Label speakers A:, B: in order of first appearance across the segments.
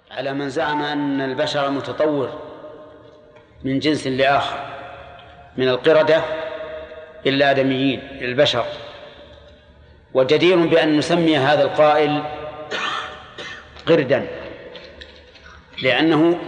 A: على من زعم أن البشر متطور من جنس لآخر من القردة إلا آدميين البشر. وجدير بأن نسمي هذا القائل قردا لأنه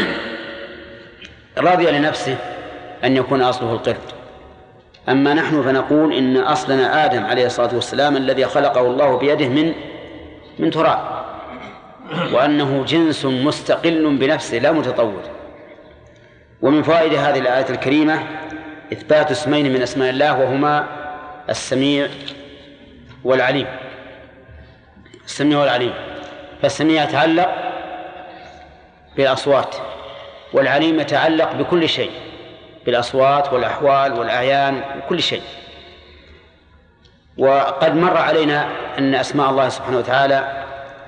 A: رضي لنفسه أن يكون أصله القرد. أما نحن فنقول إن أصلنا آدم عليه الصلاة والسلام الذي خلقه الله بيده من تراب، وأنه جنس مستقل بنفسه لا متطور. ومن فوائد هذه الآية الكريمة إثبات اسمين من أسماء الله وهما السميع والعليم. السميع والعليم، فالسميع يتعلق بالأصوات، والعليم يتعلق بكل شيء، بالأصوات والأحوال والأعيان وكل شيء. وقد مر علينا أن أسماء الله سبحانه وتعالى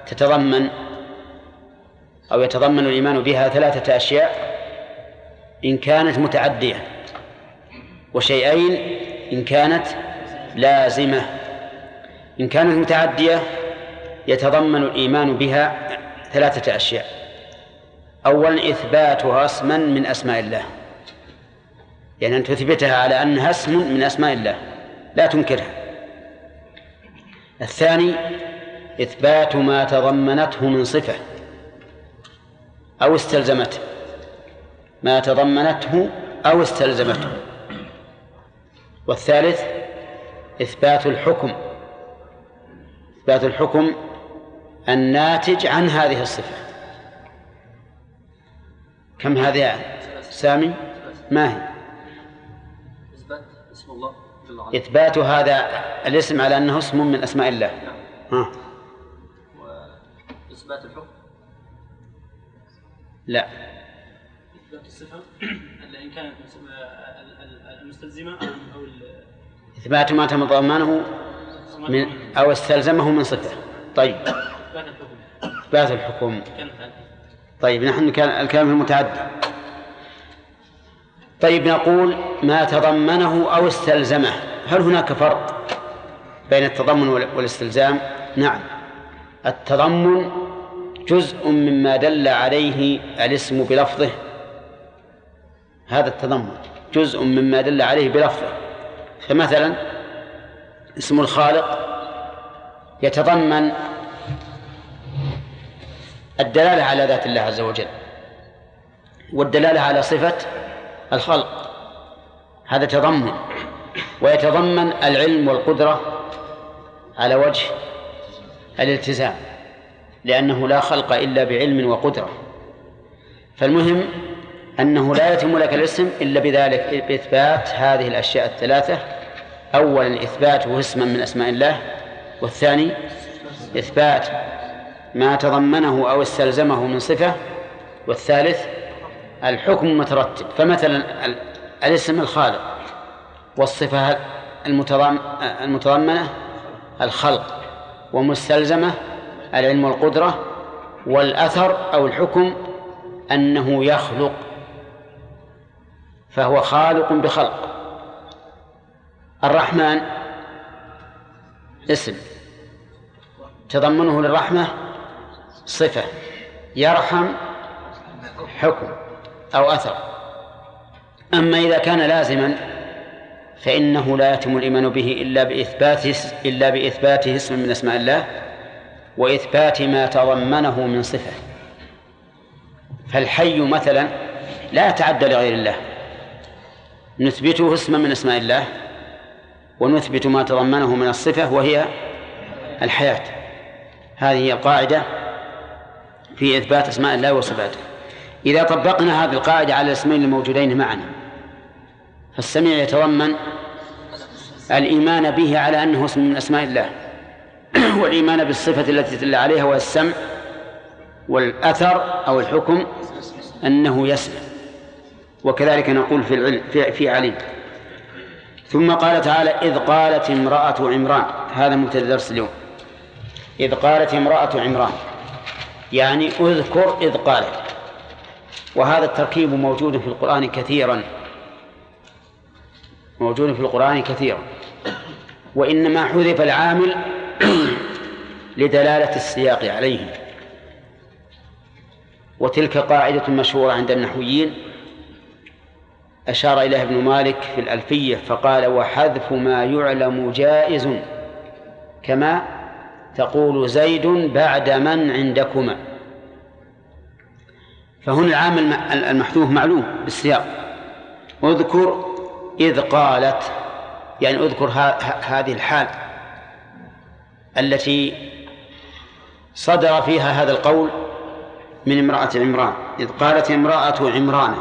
A: يتضمن الإيمان بها 3 أشياء إن كانت متعدية، وشيئين إن كانت لازمة. إن كانت متعدية يتضمن الإيمان بها 3 أشياء. أولا إثباتها اسما من أسماء الله، يعني أن تثبتها على أنها اسم من أسماء الله لا تنكرها. الثاني إثبات ما تضمنته من صفة أو استلزمته، ما تضمنته أو استلزمته. والثالث إثبات الحكم الناتج عن هذه الصفة. كم هذه سامي؟ ما هي؟ إثبات هذا الاسم على أنه اسم من أسماء الله.
B: وإثبات الحكم
A: لا.
B: إثبات الصفة إن كانت المستلزمة أو
A: إثبات ما تضمنه أو استلزمه من صفة. طيب إثبات الحكم. طيب نحن كان الكلام المتعدي. طيب نقول ما تضمنه أو استلزمه، هل هناك فرق بين التضمن والاستلزام؟ نعم، التضمن جزء مما دل عليه الاسم بلفظه، هذا التضمن جزء مما دل عليه بلفظه. فمثلا اسم الخالق يتضمن الدلالة على ذات الله عز وجل والدلالة على صفة الخلق، هذا تضمن. ويتضمن العلم والقدرة على وجه الالتزام، لأنه لا خلق إلا بعلم وقدرة. فالمهم أنه لا يتم لك الاسم إلا بذلك، بإثبات هذه الأشياء 3. أولا إثباته اسما من أسماء الله، والثاني إثبات ما تضمنه أو استلزمه من صفة، والثالث الحكم المترتب. فمثلا الاسم الخالق والصفة المتضمنة الخلق، ومستلزمة العلم والقدرة، والأثر أو الحكم أنه يخلق، فهو خالق بخلق. الرحمن اسم تضمنه للرحمة صفة، يرحم حكم أو أثر. أما إذا كان لازما فإنه لا يتم الإيمان به إلا بإثباته اسم من أسماء الله وإثبات ما تضمنه من صفة. فالحي مثلا لا يتعدى لغير الله، نثبته اسما من أسماء الله ونثبت ما تضمنه من الصفة وهي الحياة. هذه هي القاعدة في إثبات أسماء الله وصفاته. إذا طبقنا هذه القاعدة على الاسمين الموجودين معنا، فالسميع يتضمن الإيمان به على أنه اسم من أسماء الله، والإيمان بالصفة التي تدل عليها وهي السمع، والأثر أو الحكم أنه يسمع. وكذلك نقول في عليم. ثم قال تعالى إذ قالت امرأة عمران، هذا مبتدأ درس اليوم. إذ قالت امرأة عمران يعني اذكر إذ قالت. وهذا التركيب موجود في القرآن كثيرا، وإنما حذف العامل لدلالة السياق عليه. وتلك قاعدة مشهورة عند النحويين أشار إليها ابن مالك في الألفية فقال: وحذف ما يعلم جائز كما تقول زيد بعد من عندكما. فهنا العامل المحذوف معلوم بالسياق. اذكر إذ قالت، يعني اذكر هذه الحال التي صدر فيها هذا القول من امرأة عمران. إذ قالت امرأة عمران.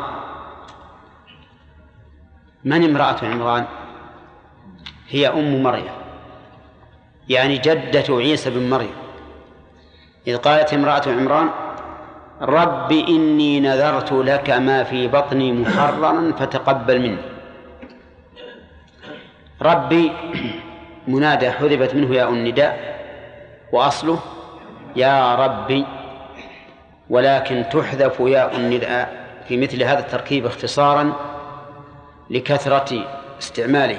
A: من امرأة عمران؟ هي أم مريم، يعني جدة عيسى بن مريم. إذ قالت امرأة عمران: رب إني نذرت لك ما في بطني محررا فتقبل مني. ربي منادى حذفت منه ياء النداء وأصله يا ربي، ولكن تحذف ياء النداء في مثل هذا التركيب اختصارا لكثرة استعماله.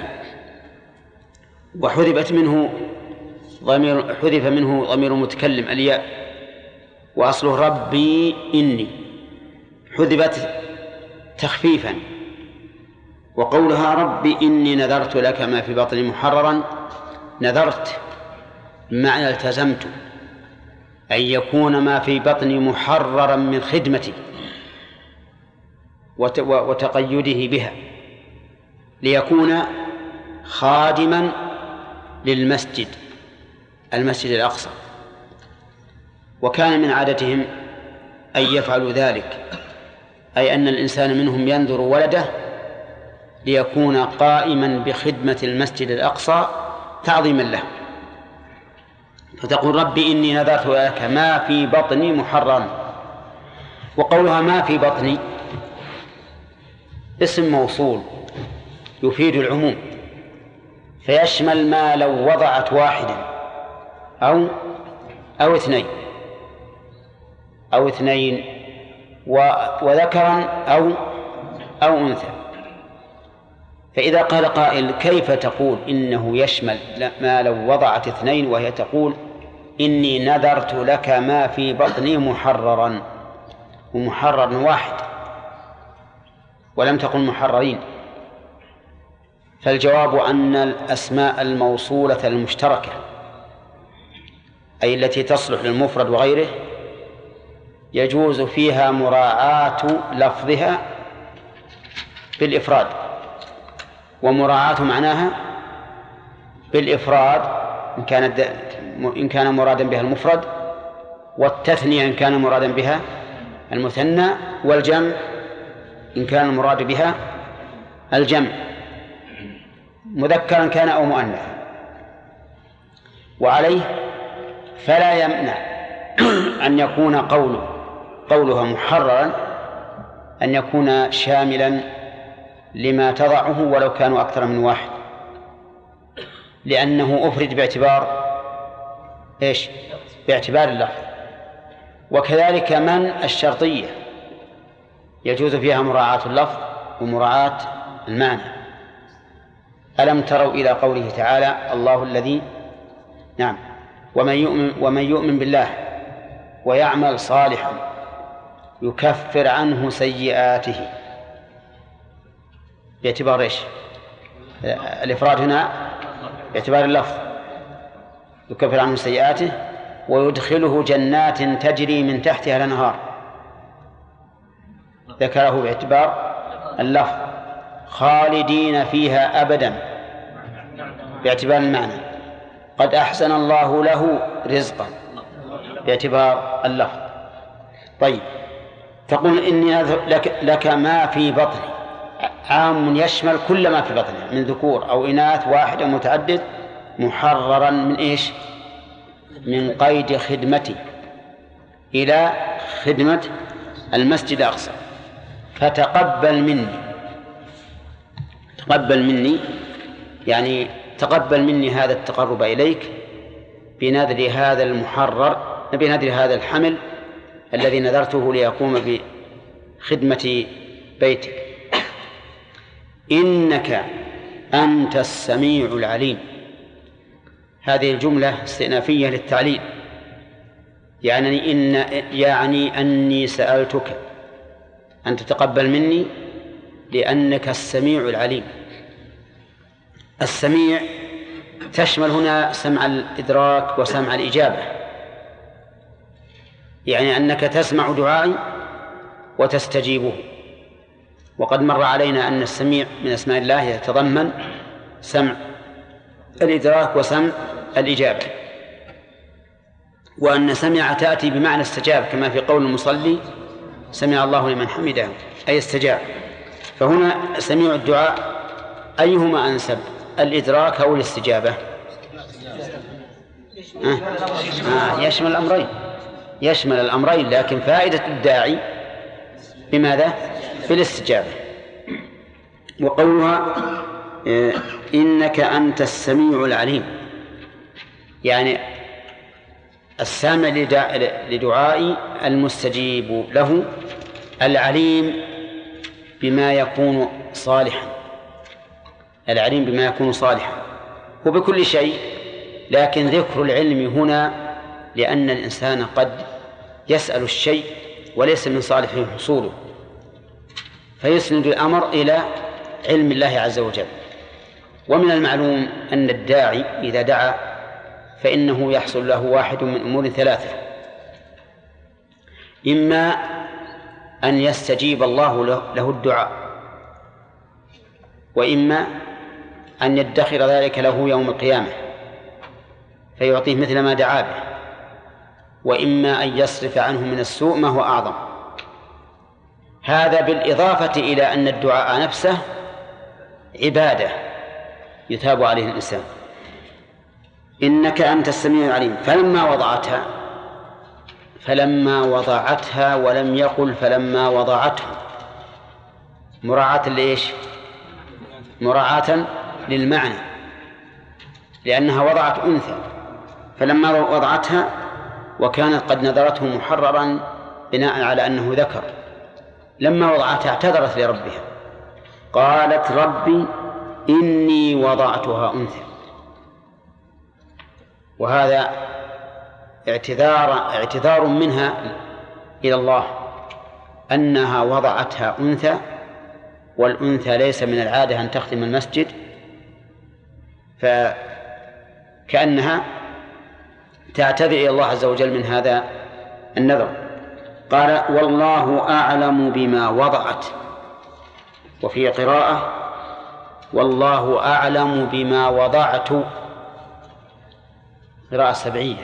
A: وحذف منه ضمير المتكلم الياء وأصله ربي إني، حذفت تخفيفا. وقولها ربي إني نذرت لك ما في بطني محررا، نذرت بمعنى التزمت أن يكون ما في بطني محررا من خدمتي وتقيده بها، ليكون خادما للمسجد الأقصى. وكان من عادتهم أن يفعلوا ذلك، أي أن الإنسان منهم ينذر ولده ليكون قائما بخدمة المسجد الأقصى تعظيما له. فتقول ربي إني نذرت لك ما في بطني محررا. وقولها ما في بطني اسم موصول يفيد العموم، فيشمل ما لو وضعت واحدا أو اثنين وذكرا أو أنثى. فإذا قال قائل: كيف تقول إنه يشمل ما لو وضعت اثنين، وهي تقول إني نذرت لك ما في بطني محررا، ومحرر واحد ولم تقل محررين؟ فالجواب أن الأسماء الموصولة المشتركة، أي التي تصلح للمفرد وغيره، يجوز فيها مراعاة لفظها بالإفراد، ومراعاة معناها بالإفراد إن كان مرادا بها المفرد، والتثنية إن كان مرادا بها المثنى، والجمع إن كان المراد بها الجمع مذكرا كان أو مؤنثا. وعليه فلا يمنع أن يكون قولها محررا أن يكون شاملا لما تضعه ولو كانوا أكثر من واحد، لأنه أفرد باعتبار اللفظ. وكذلك من الشرطية يجوز فيها مراعاة اللفظ ومراعاة المعنى. ألم تروا إلى قوله تعالى: الله الذي ومن يؤمن بالله ويعمل صالحا يكفر عنه سيئاته، باعتبار ايش؟ الإفراد هنا باعتبار اللفظ، يكفر عنه سيئاته ويدخله جنات تجري من تحتها الأنهار، ذكره باعتبار اللفظ. خالدين فيها أبدا باعتبار المعنى. قد أحسن الله له رزقا باعتبار اللفظ. طيب، تقول إني لك ما في بطني، عام يشمل كل ما في بطنه من ذكور أو إناث، واحد أو متعدد، محررا من إيش؟ من قيد خدمتي إلى خدمة المسجد الأقصى. فتقبل مني يعني تقبل مني هذا التقرب إليك بنذر هذا الحمل الذي نذرته ليقوم بخدمة بيتك. إنك أنت السميع العليم. هذه الجملة استئنافية للتعليل، يعني أني سألتك أن تتقبل مني لأنك السميع العليم. السميع تشمل هنا سمع الإدراك وسمع الإجابة، يعني أنك تسمع دعائي وتستجيبه. وقد مر علينا أن السميع من أسماء الله يتضمن سمع الإدراك وسمع الإجابة، وأن سمع تأتي بمعنى استجاب كما في قول المصلي سمع الله لمن حمده أي استجاب. فهنا سميع الدعاء أيهما أنسب، الإدراك أو الاستجابة؟ يشمل الأمرين، لكن فائدة الداعي بماذا؟ بالاستجابة. وقولها إنك أنت السميع العليم، يعني السامع لدعائي المستجيب له العليم بما يكون صالحا، العليم بما يكون صالحا وبكل شيء. لكن ذكر العلم هنا لأن الإنسان قد يسأل الشيء وليس من صالحه حصوله، فيسند الأمر إلى علم الله عز وجل. ومن المعلوم أن الداعي إذا دعا فإنه يحصل له واحد من أمور ثلاثة: إما أن يستجيب الله له الدعاء، وإما أن يدخر ذلك له يوم القيامة فيعطيه مثل ما دعا به، وإما أن يصرف عنه من السوء ما هو أعظم. هذا بالإضافة إلى أن الدعاء نفسه عبادة يثاب عليه الإنسان. إنك أنت السميع العليم. فلما وضعتها ولم يقل فلما وضعته، مراعاة لإيش؟ مراعاة للمعنى، لأنها وضعت أنثى. فلما وضعتها وكانت قد نذرته محررا بناء على أنه ذكر، لما وضعتها اعتذرت لربها قالت ربي إني وضعتها أنثى. وهذا اعتذار منها إلى الله أنها وضعتها أنثى، والأنثى ليس من العادة أن تختم المسجد، فكأنها تعتذر إلى الله عز وجل من هذا النذر. قال والله أعلم بما وضعت، وفي قراءة والله أعلم بما وضعت، قراءة سبعية،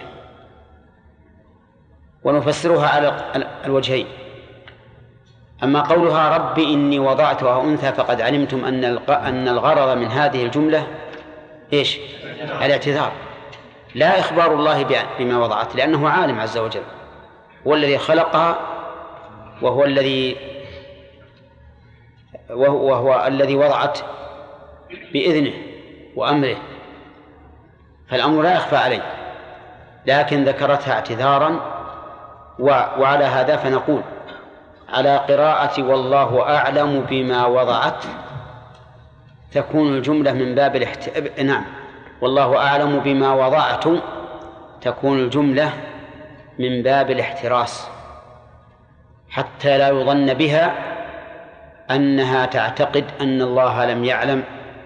A: ونفسرها على الوجهين. أما قولها ربي إني وضعتها أنثى فقد علمتم أن الغرض من هذه الجملة إيش؟ الاعتذار، لا إخبار الله بما وضعت، لأنه عالم عز وجل، هو الذي خلقها وهو الذي وضعت بإذنه وأمره، فالأمر لا يخفى عليه، لكن ذكرتها اعتذارا. وعلى هذا فنقول على قراءة والله أعلم بما وضعت تكون الجملة من باب نعم، والله أعلم بما وضعت تكون الجملة من باب الاحتراس، حتى لا يظن بها أنها تعتقد أن الله لم يعلم.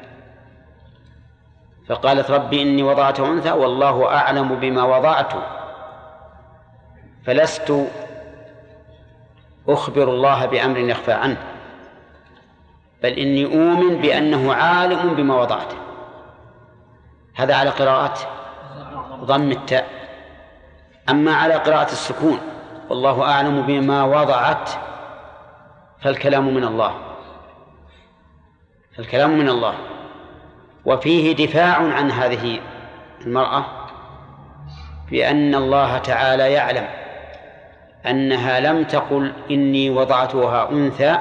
A: فقالت ربي إني وضعت أنثى والله أعلم بما وضعت، فلست أخبر الله بأمر يخفى عنه، بل إني أؤمن بأنه عالم بما وضعت. هذا على قراءة ضم التاء. أما على قراءة السكون والله أعلم بما وضعت فالكلام من الله، وفيه دفاع عن هذه المرأة بأن الله تعالى يعلم أنها لم تقل إني وضعتها أنثى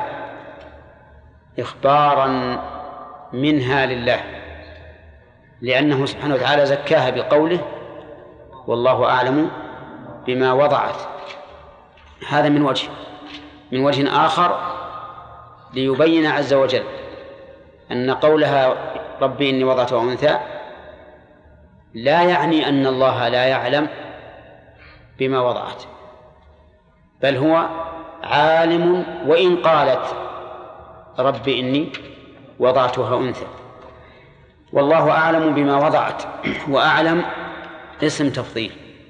A: إخبارا منها لله، لأنه سبحانه وتعالى زكاها بقوله والله أعلم بما وضعت. هذا من وجه آخر ليبين عز وجل أن قولها ربي إني وضعتها أنثى لا يعني أن الله لا يعلم بما وضعت، بل هو عالم، وإن قالت رب إني وضعتها أنثى. والله أعلم بما وضعت، وأعلم اسم تفضيل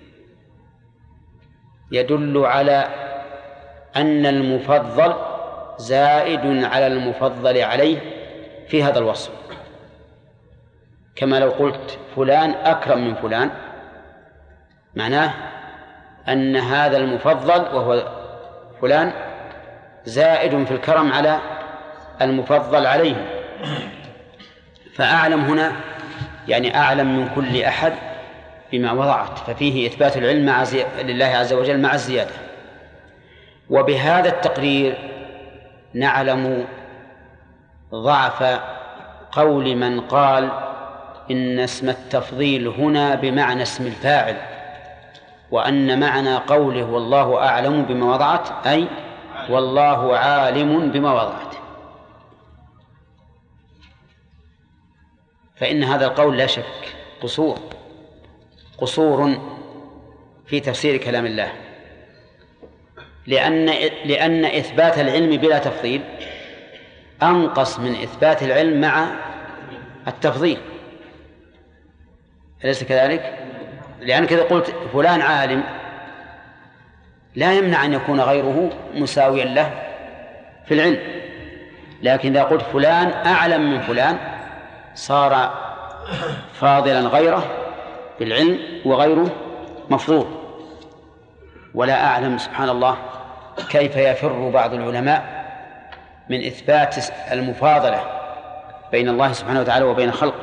A: يدل على أن المفضل زائد على المفضل عليه في هذا الوصف، كما لو قلت فلان أكرم من فلان، معناه أن هذا المفضل وهو فلان زائد في الكرم على المفضل عليه. فأعلم هنا يعني أعلم من كل أحد بما وضعت، ففيه إثبات العلم لله عز وجل مع الزيادة. وبهذا التقرير نعلم ضعف قول من قال إن اسم التفضيل هنا بمعنى اسم الفاعل، وأن معنى قوله والله أعلم بما وضعت أي والله عالم بما وضعت. فإن هذا القول لا شك قصور في تفسير كلام الله، لأن إثبات العلم بلا تفضيل أنقص من إثبات العلم مع التفضيل، أليس كذلك؟ لأنك إذا قلت فلان عالم لا يمنع أن يكون غيره مساويا له في العلم، لكن إذا قلت فلان أعلم من فلان صار فاضلا غيره بالعلم وغيره مفضول. ولا أعلم سبحان الله كيف يفر بعض العلماء من إثبات المفاضلة بين الله سبحانه وتعالى وبين خلقه،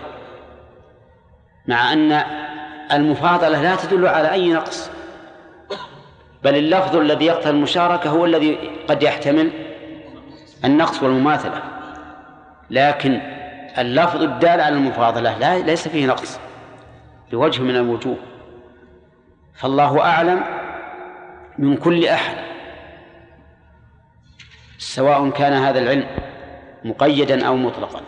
A: مع أن المفاضلة لا تدل على أي نقص، بل اللفظ الذي يقتضي المشاركة هو الذي قد يحتمل النقص والمماثلة، لكن اللفظ الدال على المفاضلة ليس فيه نقص بوجه من الوجوه. فالله أعلم من كل أحد، سواء كان هذا العلم مقيدا أو مطلقا.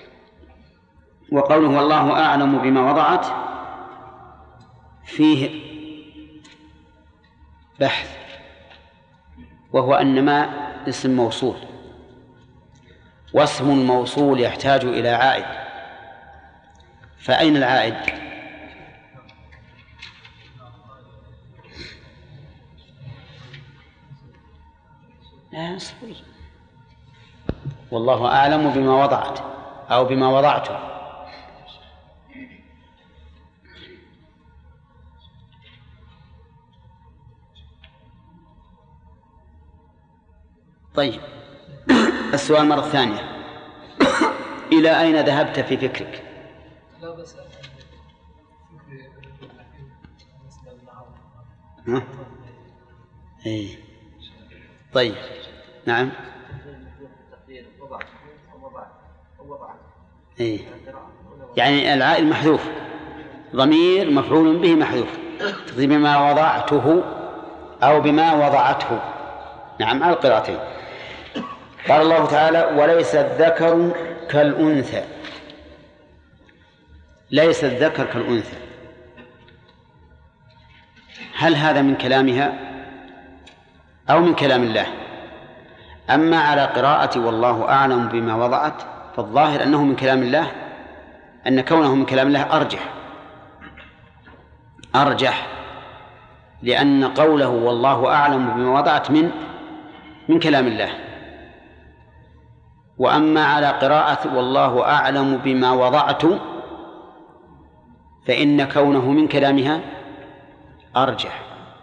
A: وقوله والله أعلم بما وضعت فيه بحث، وهو أن ما اسم موصول، واسم الموصول يحتاج إلى عائد، فأين العائد؟ والله أعلم بما وضعت أو بما وضعته. طيب، السؤال مرة ثانية: إلى أين ذهبت في فكرك؟
C: لا بس
A: ها؟ إيه. طيب، نعم. إيه. يعني العائد محذوف، ضمير مفعول به محذوف، بما وضعته أو بما وضعته. نعم، على القراءتين. قال الله تعالى: وليس الذكر كالأنثى. ليس الذكر كالأنثى، هل هذا من كلامها أو من كلام الله؟ أما على قراءة والله أعلم بما وضعت فالظاهر أنه من كلام الله، أن كونه من كلام الله أرجح، لأن قوله والله أعلم بما وضعت من كلام الله. وأما على قراءة والله أعلم بما وضعت فإن كونه من كلامها أرجح،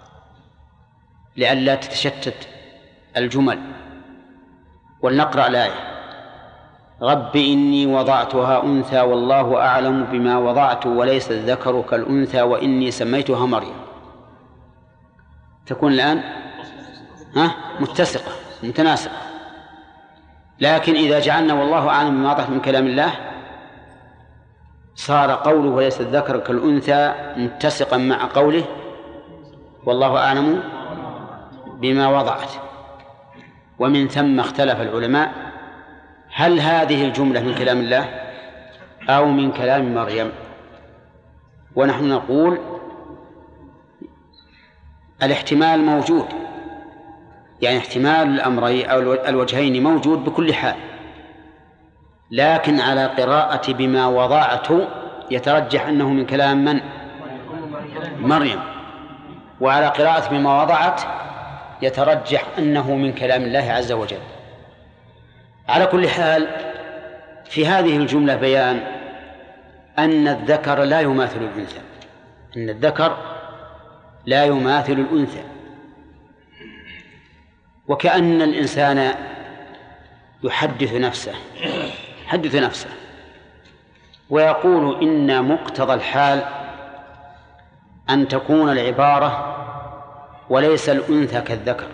A: لئلا تتشتت الجمل. ولنقرأ الآية: رب إني وضعتها أنثى والله أعلم بما وضعت وليس الذكر كالأنثى وإني سميتها مريم. تكون الآن متسقة متناسقة. لكن إذا جعلنا والله أعلم بما وضعت من كلام الله صار قوله وليس الذكر كالأنثى متسقا مع قوله والله أعلم بما وضعت. ومن ثم اختلف العلماء هل هذه الجملة من كلام الله أو من كلام مريم. ونحن نقول الاحتمال موجود، يعني احتمال الأمرين أو الوجهين موجود بكل حال، لكن على قراءة بما وضعته يترجح أنه من كلام من؟ مريم. وعلى قراءة بما وضعت يترجح أنه من كلام الله عز وجل. على كل حال في هذه الجملة بيان أن الذكر لا يماثل الأنثى، أن الذكر لا يماثل الأنثى، وكأن الإنسان يحدث نفسه ويقول إن مقتضى الحال أن تكون العبارة وليس الأنثى كالذكر،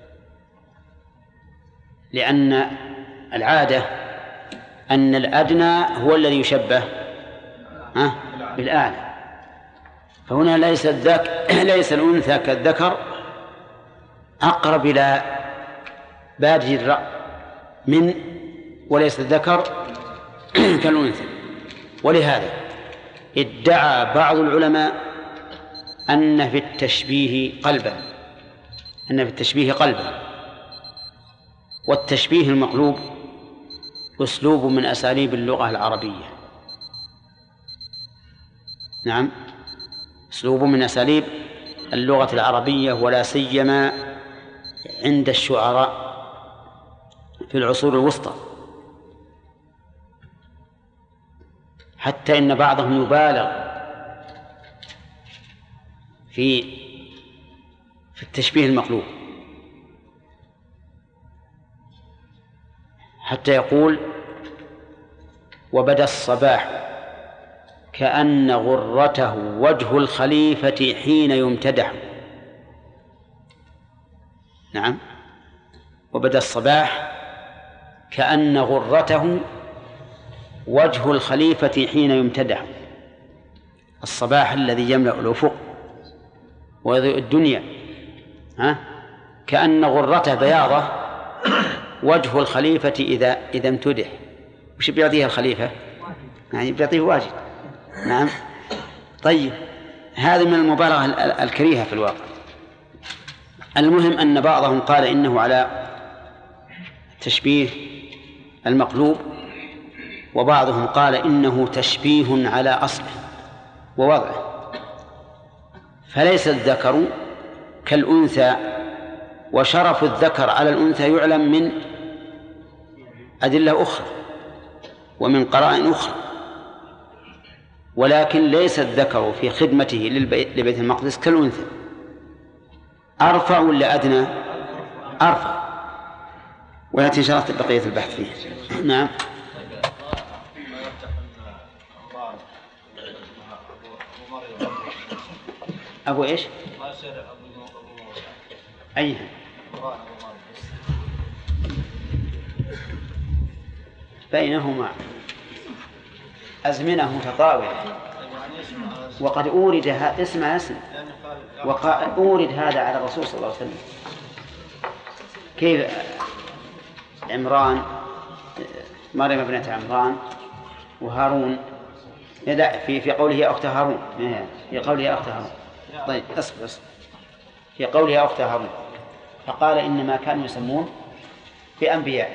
A: لأن العادة أن الأدنى هو الذي يشبه بالأعلى، فهنا ليس الأنثى كالذكر أقرب إلى بادئ الرأي من وليس الذكر كالأنثى. ولهذا ادعى بعض العلماء أن في التشبيه قلبا، والتشبيه المقلوب أسلوب من أساليب اللغة العربية. نعم، أسلوب من أساليب اللغة العربية، ولا سيما عند الشعراء في العصور الوسطى، حتى إن بعضهم يبالغ في التشبيه المقلوب، حتى يقول: وبدا الصباح كأن غرته وجه الخليفة حين يمتدح. نعم، وبدا الصباح كأن غرته وجه الخليفة حين يمتدح. الصباح الذي يملأ الأفق ويضيء الدنيا، كأن غرته بياضة وجه الخليفة إذا امتدح. وش بيعطيها الخليفة؟ يعني بيعطيه واجد. نعم. طيب، هذا من المبالغة الكريهة في الواقع. المهم أن بعضهم قال إنه على تشبيه المقلوب، وبعضهم قال إنه تشبيه على أصله ووضعه، فليس الذكر كالأنثى، وشرف الذكر على الأنثى يعلم من أدلة أخرى ومن قرائن أخرى، ولكن ليس الذكر في خدمته لبيت المقدس كالأنثى. أرفع ولا أدنى؟ أرفع، ويأتي إن شاء الله بقية البحث فيه. نعم. أبو إيش؟ أيها؟ بينهما أزمنة متطاولة، وقد أورد اسم وقد أورد هذا على الرسول صلى الله عليه وسلم. كيف عمران، مريم ابنة عمران وهارون، في قوله يا أخت هارون، في قوله يا أخت هارون. طيب أصبر، في قوله يا أخت هارون فقال إنما كانوا يسمون بأنبياء.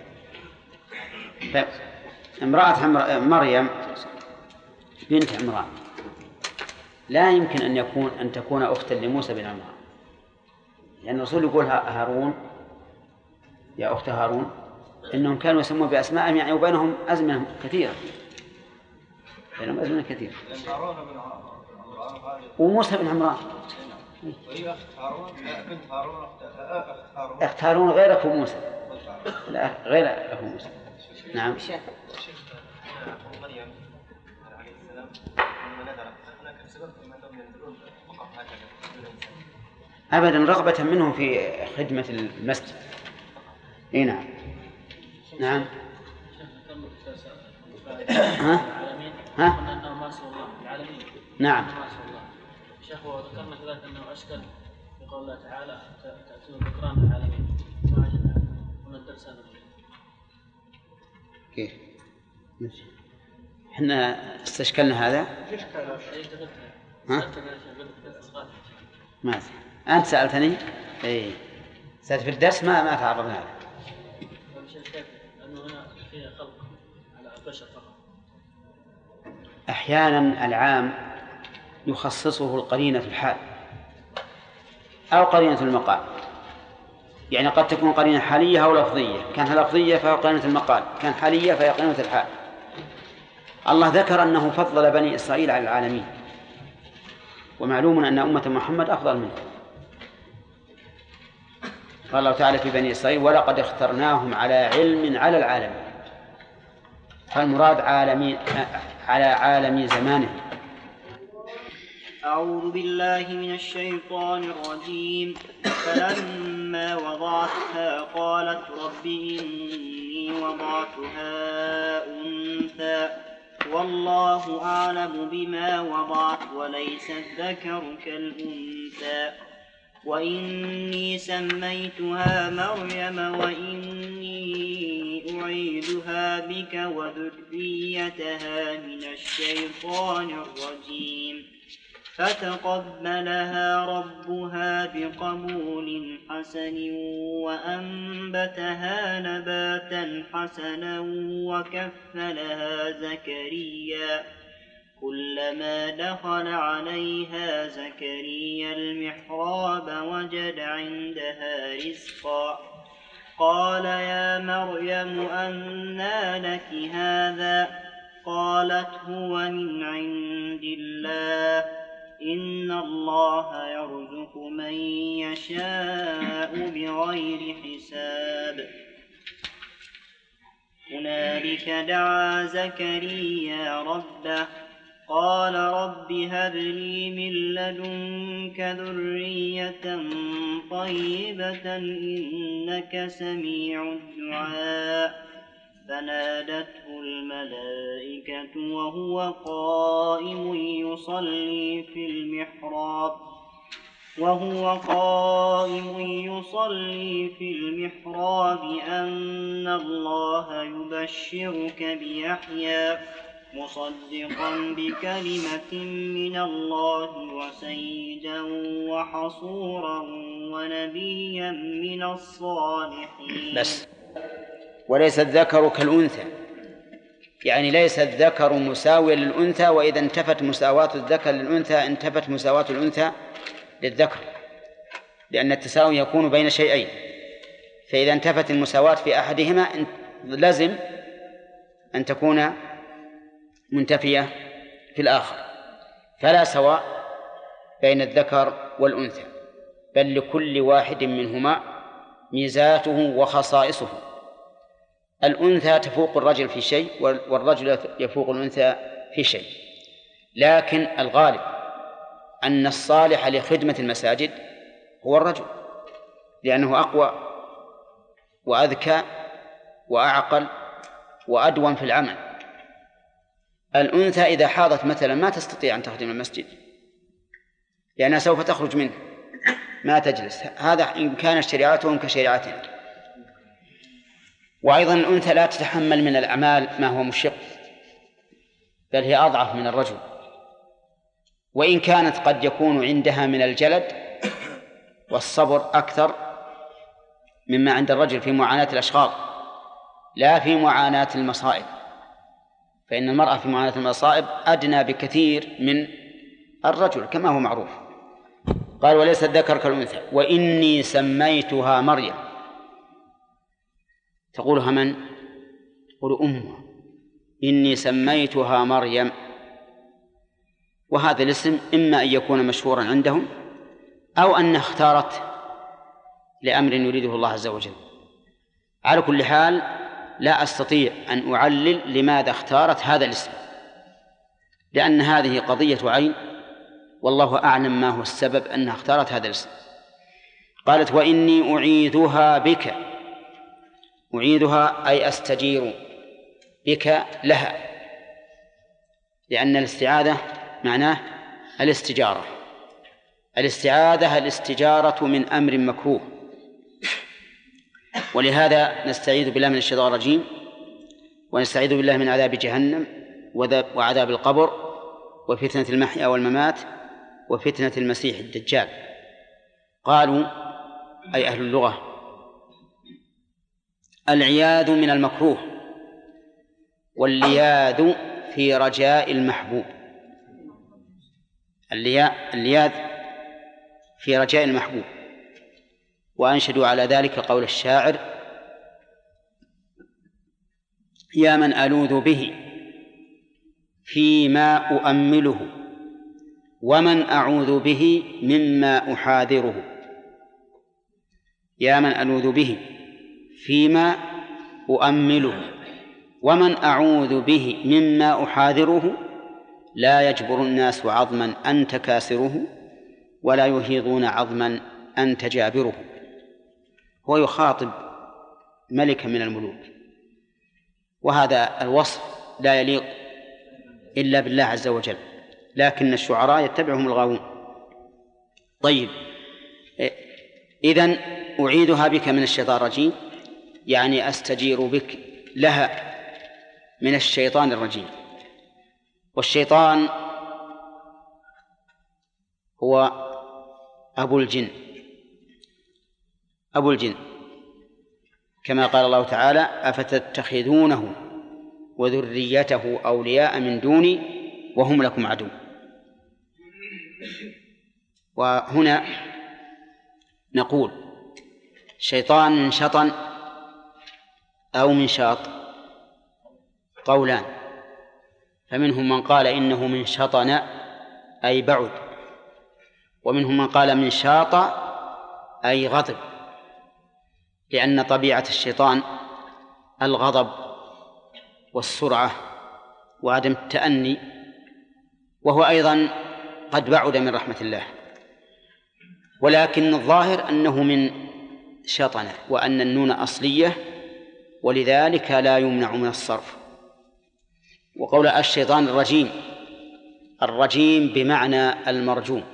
A: طيب، امرأة مريم بنت عمران لا يمكن أن تكون أختا لموسى بن عمران، لأن الرسول يقول هارون يا أخت هارون، إنهم كانوا يسمون بأسمائهم، يعني وبينهم أزمنة كثيرة، وموسى بن عمران
C: وهي أخت هارون بنت هارون
A: أخت هارون غير أخو موسى، لا غير أخو موسى. نعم.
C: مريم عليه السلام لما نذرت هناك سبب من ينذرون فقط هكذا
A: أبدا، رغبة منهم في خدمة المسجد. نعم. نعم. نعم.
B: شيخ، وذكرنا كذلك أنه أشكل في قول الله تعالى تأتون ذكران العالمين ما عجبنا وندرس هذا.
A: كيف؟ احنا استشكلنا هذا. ها؟ ماذا؟ أنت سألتني؟ إيه سألت في الدرس ما تعرضنا له.
B: لأنه هنا فيها خلق على البشر فقط.
A: أحيانا العام يخصصه القرينة في الحال أو قرينة المقال، يعني قد تكون قرينة حالية أو لفظية، كان لفظية فهو قرينة المقال، كان حالية فهي قرينة الحال. الله ذكر أنه فضل بني إسرائيل على العالمين، ومعلوم أن أمة محمد أفضل منه. قال الله تعالى في بني إسرائيل ولقد اخترناهم على علم على العالمين، فالمراد على عالم زمانه.
D: أعوذ بالله من الشيطان الرجيم. فلما وضعتها قالت رب إني وضعتها أنثى والله أعلم بما وضعت وليس الذكر كالأنثى وإني سميتها مريم وإني أعيذها بك وذريتها من الشيطان الرجيم. فتقبلها ربها بقبول حسن وأنبتها نباتا حسنا وكفلها زكريا. كلما دخل عليها زكريا المحراب وجد عندها رزقا قال يا مريم أنى لك هذا؟ قالت هو من عند الله إن الله يرزق من يشاء بغير حساب. هنالك دعا زكريا ربه قال رب هب لي من لدنك ذرية طيبة إنك سميع الدعاء. فنادته الملائكة وهو قائم يصلي في المحراب أن الله يبشرك بيحيى مصدقا بكلمة من الله وسيدا وحصورا ونبيا من الصالحين.
A: بس وليس الذكر كالأنثى، يعني ليس الذكر مساويا للأنثى، وإذا انتفت مساواة الذكر للأنثى انتفت مساواة الأنثى للذكر، لأن التساوي يكون بين شيئين، فإذا انتفت المساواة في أحدهما لازم أن تكون منتفية في الآخر، فلا سواء بين الذكر والأنثى، بل لكل واحد منهما ميزاته وخصائصه. الأنثى تفوق الرجل في شيء والرجل يفوق الأنثى في شيء، لكن الغالب أن الصالح لخدمة المساجد هو الرجل، لأنه أقوى وأذكى وأعقل وأدوم في العمل. الأنثى إذا حاضت مثلا ما تستطيع أن تخدم المسجد، لأنها سوف تخرج منه ما تجلس. هذا إن كانت شريعتهم كشريعتنا. وأيضا الأنثى لا تتحمل من الأعمال ما هو مشق، بل هي أضعف من الرجل، وإن كانت قد يكون عندها من الجلد والصبر أكثر مما عند الرجل في معاناة الأشغال لا في معاناة المصائب، فإن المرأة في معاناة المصائب أدنى بكثير من الرجل كما هو معروف. قال وليس الذكر كالأنثى وإني سميتها مريم. تقولها من؟ تقول أمها. إني سميتها مريم، وهذا الاسم إما أن يكون مشهورا عندهم أو أنها اختارت لأمر يريده الله عز وجل. على كل حال لا أستطيع أن أعلل لماذا اختارت هذا الاسم، لأن هذه قضية عين، والله أعلم ما هو السبب أنها اختارت هذا الاسم. قالت وإني أعيذها بك. أعيذها أي أستجير بك لها، لأن الاستعاذة معناه الاستجارة. الاستعاذة الاستجارة من أمر مكروه، ولهذا نستعيذ بالله من الشيطان الرجيم، ونستعيذ بالله من عذاب جهنم وعذاب القبر وفتنة المحيا والممات وفتنة المسيح الدجال. قالوا أي أهل اللغة: العياذ من المكروه، واللياذ في رجاء المحبوب. اللياذ في رجاء المحبوب. وأنشدوا على ذلك قول الشاعر: يا من ألوذ به فيما أؤمله، ومن أعوذ به مما أحاذره. يا من ألوذ به فيما أؤمله، ومن أعوذ به مما أحاذره. لا يجبر الناس عظما أنت كاسره، ولا يهيضون عظما أنت جابره. هو يخاطب ملكا من الملوك، وهذا الوصف لا يليق إلا بالله عز وجل، لكن الشعراء يتبعهم الغاوون. طيب، إذن أعيدها بك من الشيطان الرجيم، يعني أستجير بك لها من الشيطان الرجيم. والشيطان هو أبو الجن، أبو الجن، كما قال الله تعالى: أفتتخذونه وذريته أولياء من دوني وهم لكم عدو. وهنا نقول: شيطان من شطن أو من شاط قولان، فمنهم من قال إنه من شطن أي بعد، ومنهم من قال من شاط أي غضب، لأن طبيعة الشيطان الغضب والسرعة وعدم التأني، وهو أيضا قد بعد من رحمة الله. ولكن الظاهر أنه من شطن، وأن النون أصلية، ولذلك لا يمنع من الصرف. وقول الشيطان الرجيم، الرجيم بمعنى المرجوم،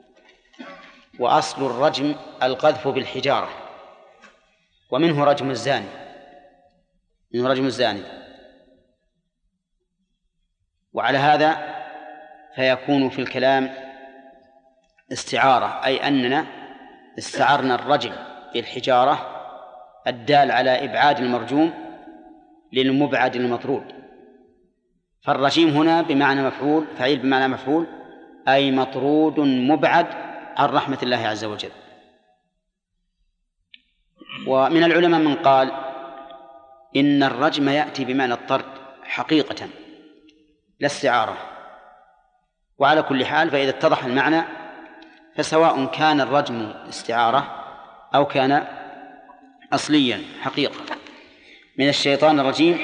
A: وأصل الرجم القذف بالحجارة، ومنه رجم الزاني، منه رجم الزاني. وعلى هذا فيكون في الكلام استعارة، أي أننا استعرنا الرجم بالحجارة الدال على إبعاد المرجوم للمبعد المطرود. فالرجيم هنا بمعنى مفعول، فعيل بمعنى مفعول، أي مطرود مبعد عن رحمة الله عز وجل. ومن العلماء من قال إن الرجم يأتي بمعنى الطرد حقيقة لا استعارة. وعلى كل حال فإذا اتضح المعنى فسواء كان الرجم استعارة أو كان أصليا حقيقة. من الشيطان الرجيم،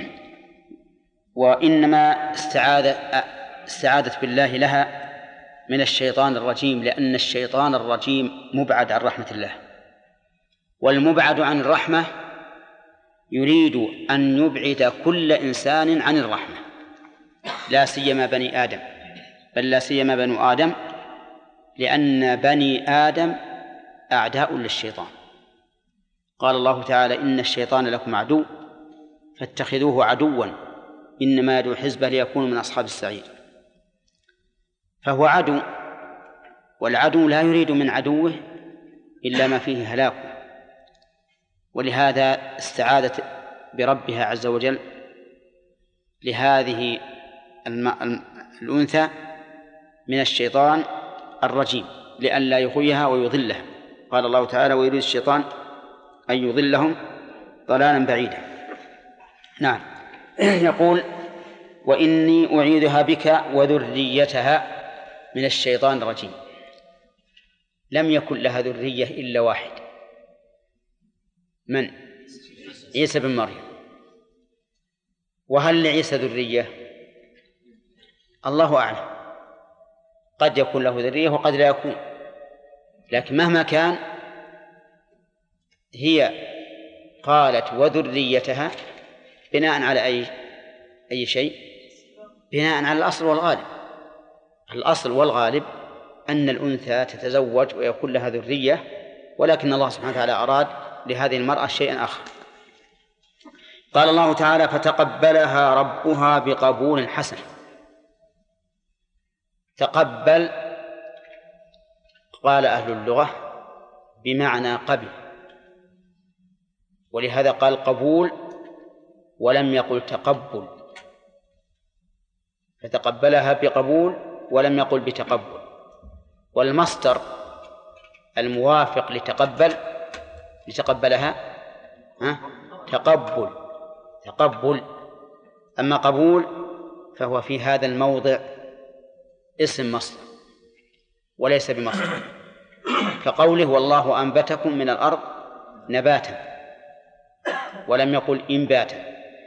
A: وإنما استعاذت بالله لها من الشيطان الرجيم، لأن الشيطان الرجيم مبعد عن رحمة الله، والمبعد عن الرحمة يريد أن يبعد كل إنسان عن الرحمة، لا سيما بني آدم، بل لا سيما بنو آدم، لأن بني آدم أعداء للشيطان. قال الله تعالى: إن الشيطان لكم عدو فاتخذوه عدوا إنما يدعو حزبه ليكونوا من أصحاب السعير. فهو عدو، والعدو لا يريد من عدوه إلا ما فيه هلاكه، ولهذا استعاذت بربها عز وجل لهذه الأنثى من الشيطان الرجيم لئلا يغويها ويضلها. قال الله تعالى: ويريد الشيطان أن يضلهم ضلالا بعيدا. نعم. يقول: وإني أعيذها بك وذريتها من الشيطان الرجيم. لم يكن لها ذرية إلا واحد، من؟ عيسى بن مريم. وهل لعيسى ذرية؟ الله أعلم، قد يكون له ذرية وقد لا يكون، لكن مهما كان هي قالت وذريتها بناء على أي شيء؟ بناء على الأصل والغالب. الأصل والغالب أن الأنثى تتزوج ويكون لها ذرية، ولكن الله سبحانه وتعالى أراد لهذه المرأة شيئا آخر. قال الله تعالى: فتقبلها ربها بقبول حسن. تقبل، قال أهل اللغة، بمعنى قبل، ولهذا قال قبول ولم يقل تقبل، فتقبلها بقبول ولم يقل بتقبل. والمصدر الموافق لتقبلها تقبل. أما قبول فهو في هذا الموضع اسم مصدر وليس بمصدر، كقوله والله أنبتكم من الأرض نباتا، ولم يقل إنباتا.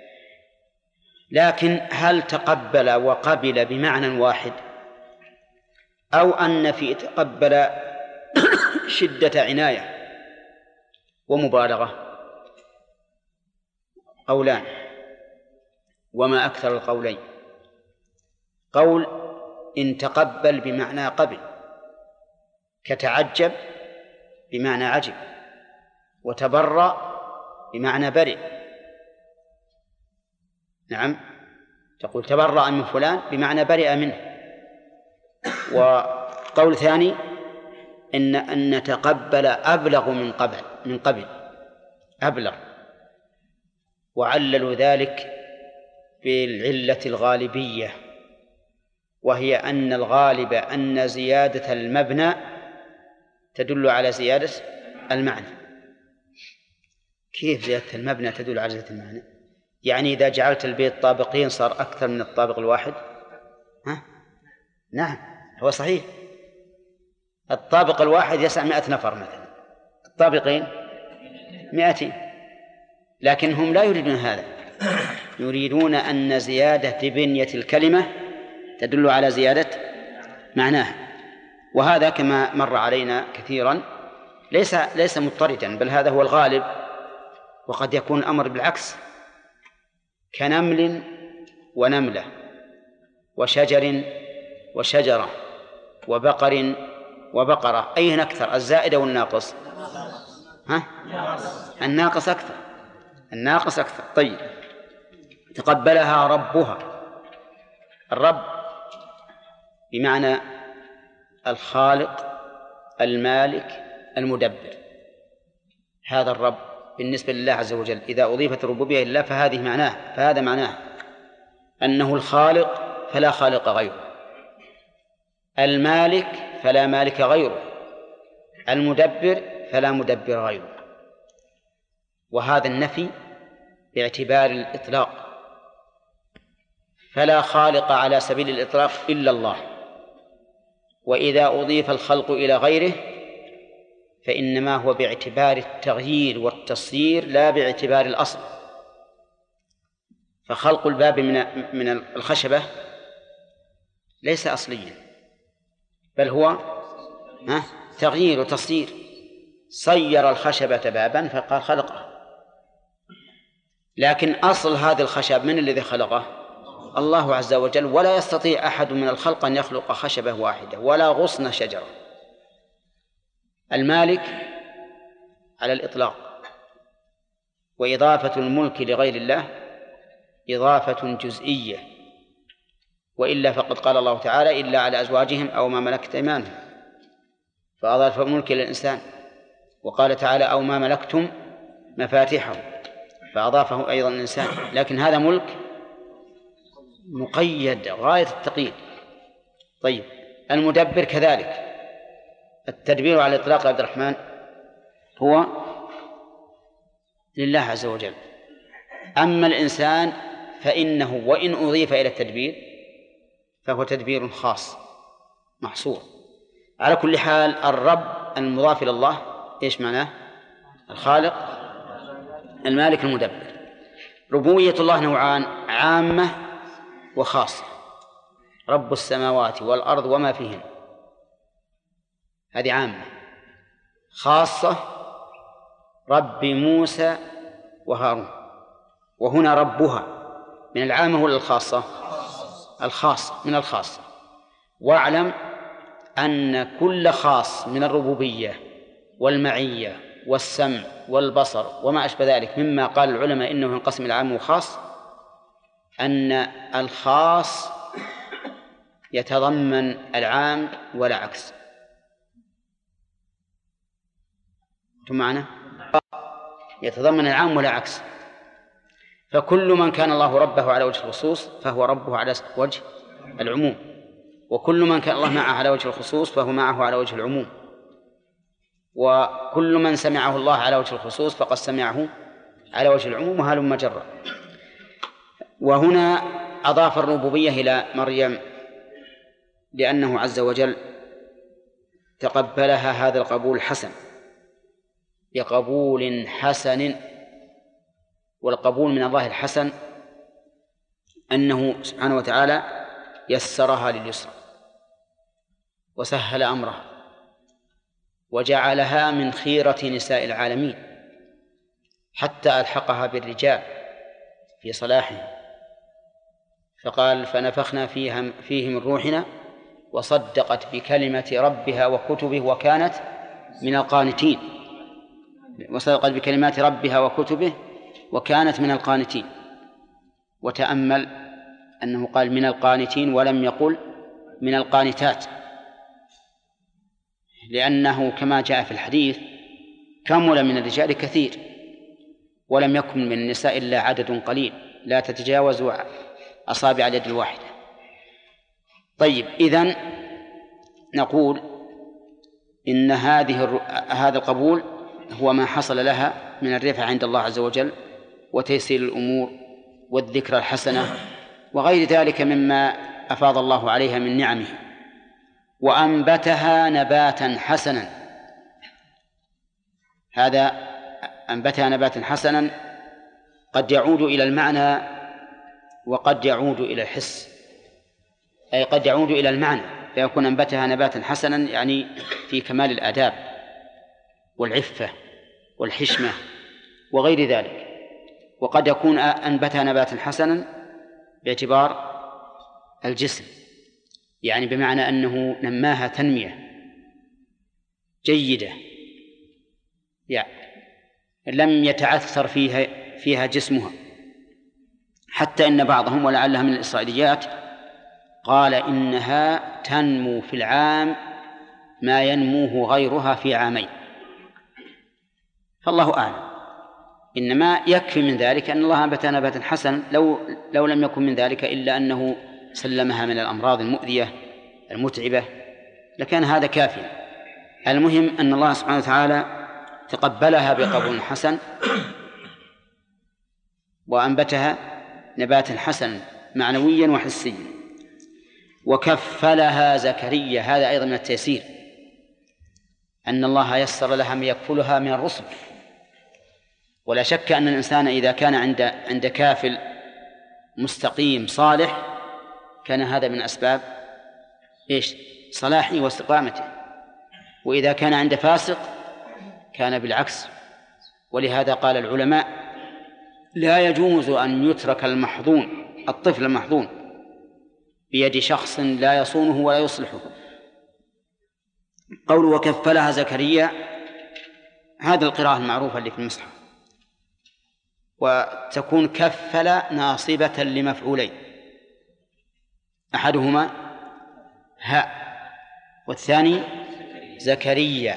A: لكن هل تقبل وقبل بمعنى واحد، أو أن في تقبل شدة عناية ومبالغة؟ قولان، وما أكثر القولين. قول إن تقبل بمعنى قبل، كتعجب بمعنى عجب، وتبرأ بمعنى برئ. نعم، تقول تبرأ من فلان بمعنى برئ منه. وقول ثاني أن تقبل أبلغ من قبل أبلغ، وعللوا ذلك بالعلة الغالبية، وهي أن الغالب أن زيادة المبنى تدل على زيادة المعنى. كيف زيادة المبنى تدل على زيادة المعنى؟ يعني إذا جعلت البيت طابقين صار أكثر من الطابق الواحد؟ نعم، هو صحيح. الطابق الواحد يسع 100 نفر مثلا، الطابقين 200، لكن هم لا يريدون هذا، يريدون أن زيادة بنية الكلمة تدل على زيادة معناها. وهذا كما مر علينا كثيرا ليس مضطردا، بل هذا هو الغالب. وقد يكون الأمر بالعكس، كنمل ونملة، وشجر وشجرة، وبقر وبقرة، أين أكثر، الزائد أو الناقص؟ الناقص أكثر، الناقص أكثر. طيب، تقبلها ربها. الرب بمعنى الخالق المالك المدبر، هذا الرب بالنسبة لله عز وجل. إذا أضيفت الربوبية لله فهذا معناه أنه الخالق فلا خالق غيره، المالك فلا مالك غيره، المدبر فلا مدبر غيره. وهذا النفي باعتبار الإطلاق، فلا خالق على سبيل الإطلاق إلا الله. وإذا أضيف الخلق إلى غيره فإنما هو باعتبار التغيير والتصيير لا باعتبار الأصل. فخلق الباب من الخشبة ليس أصليا، بل هو تغيير وتصيير. صير الخشبة بابا فقال خلقه، لكن أصل هذا الخشب من الذي خلقه؟ الله عز وجل. ولا يستطيع أحد من الخلق أن يخلق خشبة واحدة ولا غصن شجرة. المالك على الإطلاق، وإضافة الملك لغير الله إضافة جزئية، وإلا فقد قال الله تعالى إلا على أزواجهم أو ما ملكت أيمانهم، فأضاف الملك للإنسان. وقال تعالى أو ما ملكتم مفاتحه، فأضافه أيضا الإنسان. لكن هذا ملك مقيد غاية التقييد. طيب، المدبر كذلك. التدبير على الإطلاق عبد الرحمن هو لله عز وجل. أما الإنسان فإنه وإن أضيف إلى التدبير فهو تدبير خاص محصور. على كل حال الرب المضاف إلى الله إيش معناه؟ الخالق المالك المدبر. ربوبية الله نوعان، عامة وخاصة. رب السماوات والأرض وما فيهن، هذه عامة. خاصة رب موسى وهارون. وهنا ربها من العامة ولا الخاصة؟ الخاصة، من الخاصة. واعلم أن كل خاص من الربوبية والمعية والسمع والبصر وما أشبه ذلك مما قال العلماء إنه ينقسم إلى عام وخاص، أن الخاص يتضمن العام ولا عكس. أنتم معنا؟ يتضمن العام ولا عكس؟ فكل من كان الله ربه على وجه الخصوص فهو ربه على وجه العموم، وكل من كان الله معه على وجه الخصوص فهو معه على وجه العموم، وكل من سمعه الله على وجه الخصوص فقد سمعه على وجه العموم، وهلم جرا. وهنا أضاف الربوبية إلى مريم لأنه عز وجل تقبلها هذا القبول الحسن بقبول حسن. والقبول من الله الحسن أنه سبحانه وتعالى يسرها لليسر وسهل أمرها وجعلها من خيرة نساء العالمين حتى ألحقها بالرجال في صلاحهم، فقال فنفخنا فيه من روحنا وصدقت بكلمة ربها وكتبه وكانت من القانتين. وصدقت بكلمات ربها وكتبه وكانت من القانتين. وتأمل أنه قال من القانتين ولم يقل من القانتات، لأنه كما جاء في الحديث كمل من الرجال كثير ولم يكن من النساء إلا عدد قليل لا تتجاوز أصابع اليد الواحدة. طيب، إذن نقول إن هذا القبول هو ما حصل لها من الرفعة عند الله عز وجل وتيسير الأمور والذكرى الحسنة وغير ذلك مما أفاض الله عليها من نعمه. وأنبتها نباتا حسنا، هذا أنبتها نباتا حسنا قد يعود إلى المعنى وقد يعود إلى الحس، أي قد يعود إلى المعنى فيكون أنبتها نباتا حسنا يعني في كمال الآداب والعفة والحشمة وغير ذلك، وقد يكون أنبتها نباتا حسنا باعتبار الجسم، يعني بمعنى أنه نماها تنمية جيدة، يعني لم يتعثر فيها جسمها، حتى إن بعضهم ولعلها من الإسرائيليات قال إنها تنمو في العام ما ينموه غيرها في عامين. فالله أعلم، إنما يكفي من ذلك أن الله أنبتها نباتا حسنا، لو لم يكن من ذلك إلا أنه سلمها من الأمراض المؤذية المتعبة لكان هذا كافيا. المهم أن الله سبحانه وتعالى تقبلها بقبول حسن وأنبتها نباتا حسنا معنويا وحسيا. وكفلها زكريا، هذا أيضا من التيسير، أن الله يسر لها من يكفلها من الرسل. ولا شك أن الإنسان إذا كان عند كافل مستقيم صالح كان هذا من أسباب صلاحه واستقامته، وإذا كان عند فاسق كان بالعكس. ولهذا قال العلماء لا يجوز أن يترك المحظون، الطفل المحظون، بيد شخص لا يصونه ولا يصلحه. قول وكفلها زكريا هذا القراءة المعروفة اللي في المصحف، وتكون كفل ناصبة لمفعولين، أحدهما هاء والثاني زكريا،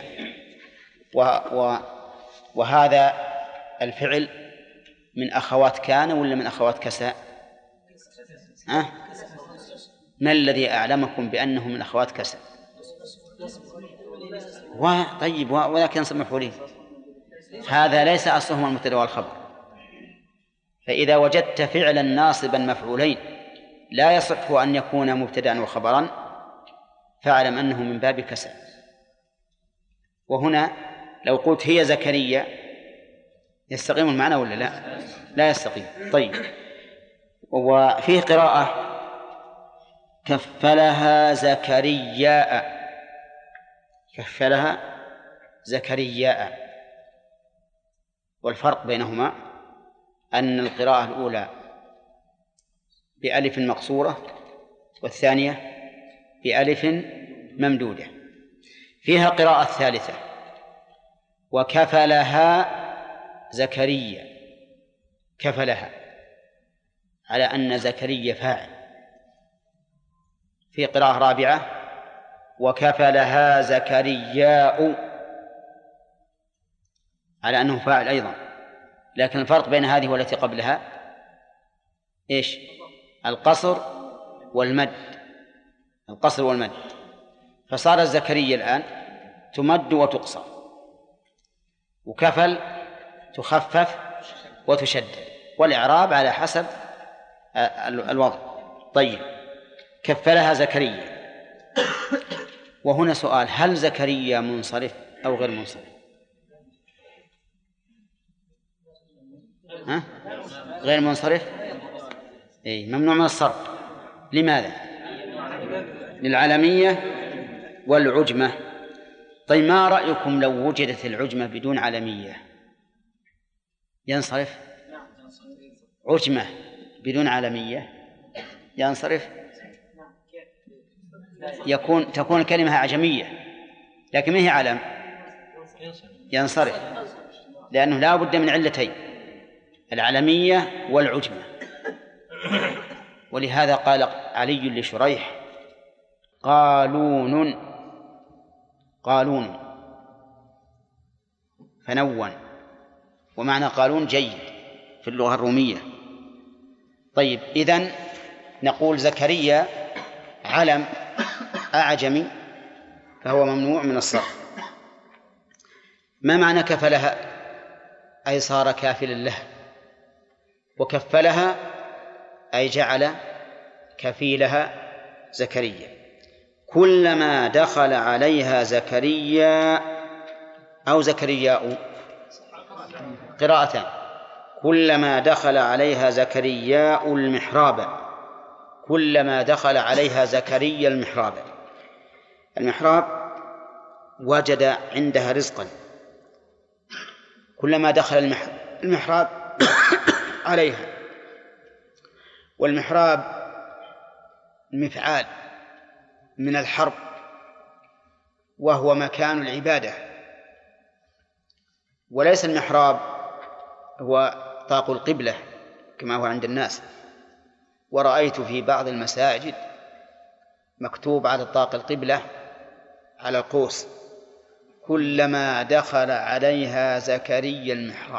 A: وهذا الفعل من أخوات كان ولا من أخوات كساء؟ ما الذي أعلمكم بأنه من أخوات كساء؟ طيب، ولكن ينصب مفعولين، هذا ليس أصلهما المبتدأ والخبر. فإذا وجدت فعلا ناصبا مفعولين لا يصح أن يكون مبتدأ وخبرا فاعلم أنه من باب كساء. وهنا لو قلت هي زكريا يستقيم المعنى ولا لا؟ لا يستقيم. طيب، وفيه قراءة كفلها زكرياء، كفلها زكرياء، والفرق بينهما أن القراءة الأولى بألف مقصورة والثانية بألف ممدودة. فيها قراءة ثالثة وكفلها زكريا، كفلها على أن زكريا فاعل. في قراءة رابعة وكفلها زكرياء على أنه فاعل أيضا، لكن الفرق بين هذه والتي قبلها إيش؟ القصر والمد. القصر والمد. فصار زكريا الآن تمد وتقصر، وكفل تخفف وتشدد، والإعراب على حسب الوضع. طيب، كفلها زكريا. وهنا سؤال: هل زكريا منصرف أو غير منصرف؟ غير منصرف؟ أي، ممنوع من الصرف. لماذا؟ للعلمية والعجمة. طيب، ما رأيكم لو وجدت العجمة بدون علمية؟ ينصرف؟ عجمة بدون علمية ينصرف؟ تكون الكلمة أعجمية لكن ما هي علم، ينصرف، لأنه لا بد من علتين: العلمية والعجمة. ولهذا قال علي لشريح: قالون فنون، ومعنى قالون جيد في اللغة الرومية. طيب، إذن نقول زكريا علم أعجمي فهو ممنوع من الصرف. ما معنى كفلها؟ أي صار كافلا لها، وكفلها أي جعل كفيلها زكريا. كلما دخل عليها زكريا أو زكرياء، قراءتان: كلما دخل عليها زكرياء المحراب، كلما دخل عليها زكريا المحراب وجد عندها رزقا. كلما دخل المحراب عليها، والمحراب مفعال من الحرب، وهو مكان العبادة، وليس المحراب هو طاق القبلة كما هو عند الناس. ورأيت في بعض المساجد مكتوب على طاق القبلة على القوس: كلما دخل عليها زكريا المحراب،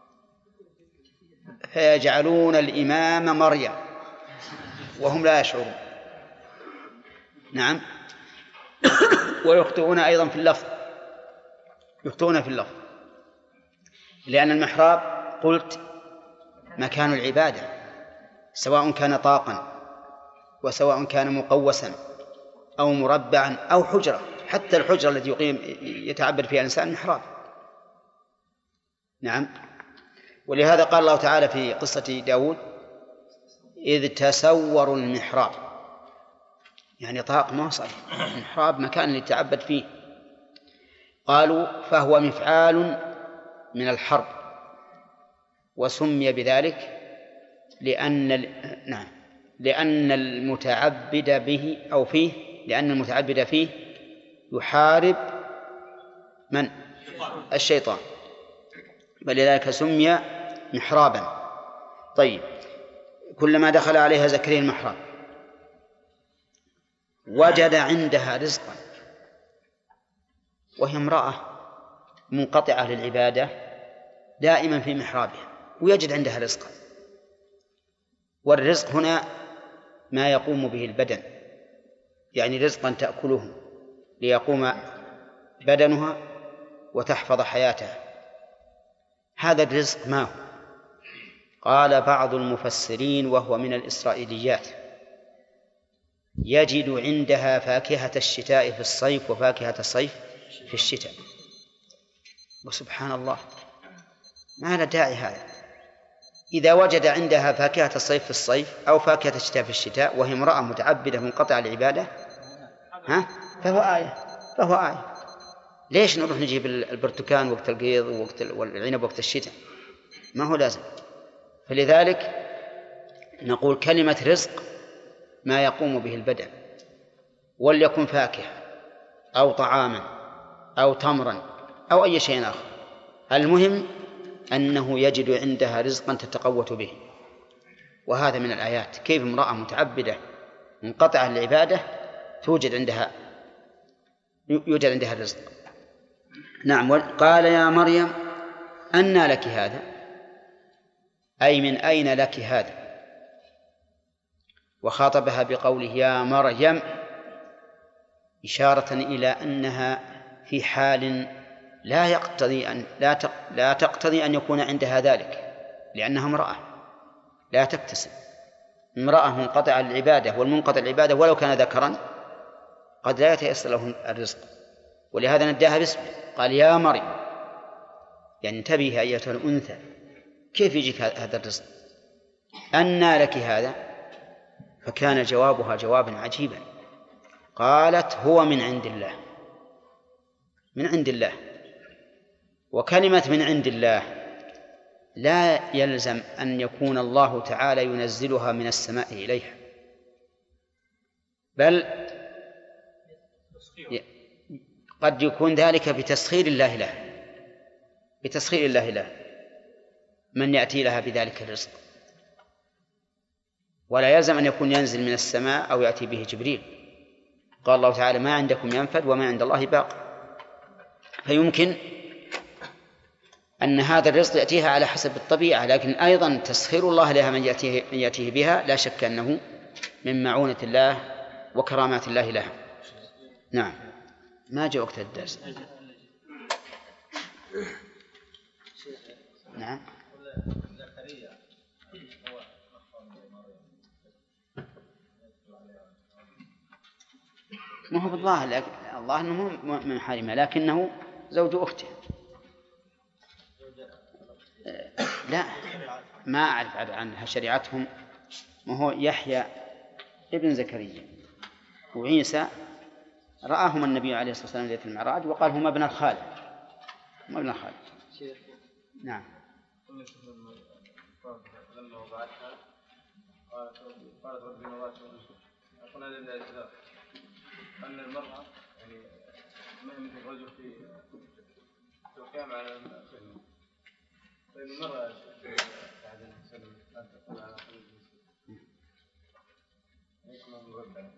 A: فيجعلون الإمام مريم وهم لا يشعرون. نعم. ويخطئون أيضا في اللفظ، يخطئون في اللفظ، لأن المحراب قلت مكان العبادة، سواء كان طاقا وسواء كان مقوسا أو مربعا أو حجرة، حتى الحجرة التي يتعبد فيها الإنسان محراب. نعم. ولهذا قال الله تعالى في قصة داود: إذ تسوروا المحراب، يعني طاق ما صحيح، المحراب مكان يتعبد فيه. قالوا: فهو مفعال من الحرب، وسمي بذلك لأن المتعبد به أو فيه، لأن المتعبد فيه يحارب من؟ الشيطان، فلذلك سمي محرابا. طيب، كلما دخل عليها زكريا المحراب وجد عندها رزقا، وهي امرأة منقطعة للعبادة دائما في محرابها، ويجد عندها رزقا. والرزق هنا ما يقوم به البدن، يعني رزقا تأكله ليقوم بدنها وتحفظ حياتها. هذا الرزق ما هو؟ قال بعض المفسرين، وهو من الإسرائيليات: يجد عندها فاكهة الشتاء في الصيف وفاكهة الصيف في الشتاء. وسبحان الله، ما له داعي هذا. إذا وجد عندها فاكهة الصيف في الصيف أو فاكهة الشتاء في الشتاء وهي امرأة متعبدة منقطعة العبادة، فهو آية. ليش نروح نجيب البرتقال وقت القيض والعنب وقت الشتاء؟ ما هو لازم. فلذلك نقول كلمة رزق ما يقوم به البدن، وليكن فاكهة أو طعاما أو تمرا أو أي شيء آخر، المهم أنه يجد عندها رزقا تتقوت به. وهذا من الآيات، كيف امرأة متعبدة منقطعة العبادة يوجد عندها الرزق. نعم. قال يا مريم أنى لك هذا، أي من أين لك هذا؟ وخاطبها بقوله يا مريم، إشارة إلى أنها في حال لا تقتضي أن يكون عندها ذلك، لأنها امرأة لا تكتسب، امرأة منقطعة العبادة، والمنقطع العبادة ولو كان ذكرا قد لا يتيسر له الرزق، ولهذا نداها باسمه قال يا مريم، يعني انتبهي أيتها الأنثى، كيف يجيك هذا الرزق؟ أنى لك هذا؟ فكان جوابها جوابا عجيبا، قالت هو من عند الله. من عند الله، وكلمة من عند الله لا يلزم أن يكون الله تعالى ينزلها من السماء إليها، بل قد يكون ذلك بتسخير الله له، بتسخير الله له من يأتي لها بذلك الرزق، ولا يلزم أن يكون ينزل من السماء أو يأتي به جبريل. قال الله تعالى ما عندكم ينفد وما عند الله باق، فيمكن أن هذا الرزق يأتيها على حسب الطبيعة، لكن أيضا تسخير الله لها من يأتيه بها لا شك أنه من معونة الله وكرامات الله لها. نعم. ما جاء وقت الدرس. نعم. ما هو بالظاهر الله أنه من محارمها، لكنه زوج أخته. لا، ما أعرف عنها شريعتهم. ما هو يحيى ابن زكريا وعيسى رآهم النبي عليه الصلاة والسلام ليلة المعراج وقال هما ابن الخالة، هما ابن الخالة. نعم.
C: لما وضعتها قالت ربي نواتها أقول هذا الاعتذار أن المرأة يعني ما مثل الرجل في القيام على الخدمة، فإن المرأة بعد السلم أن تكون على خدمة المسلم.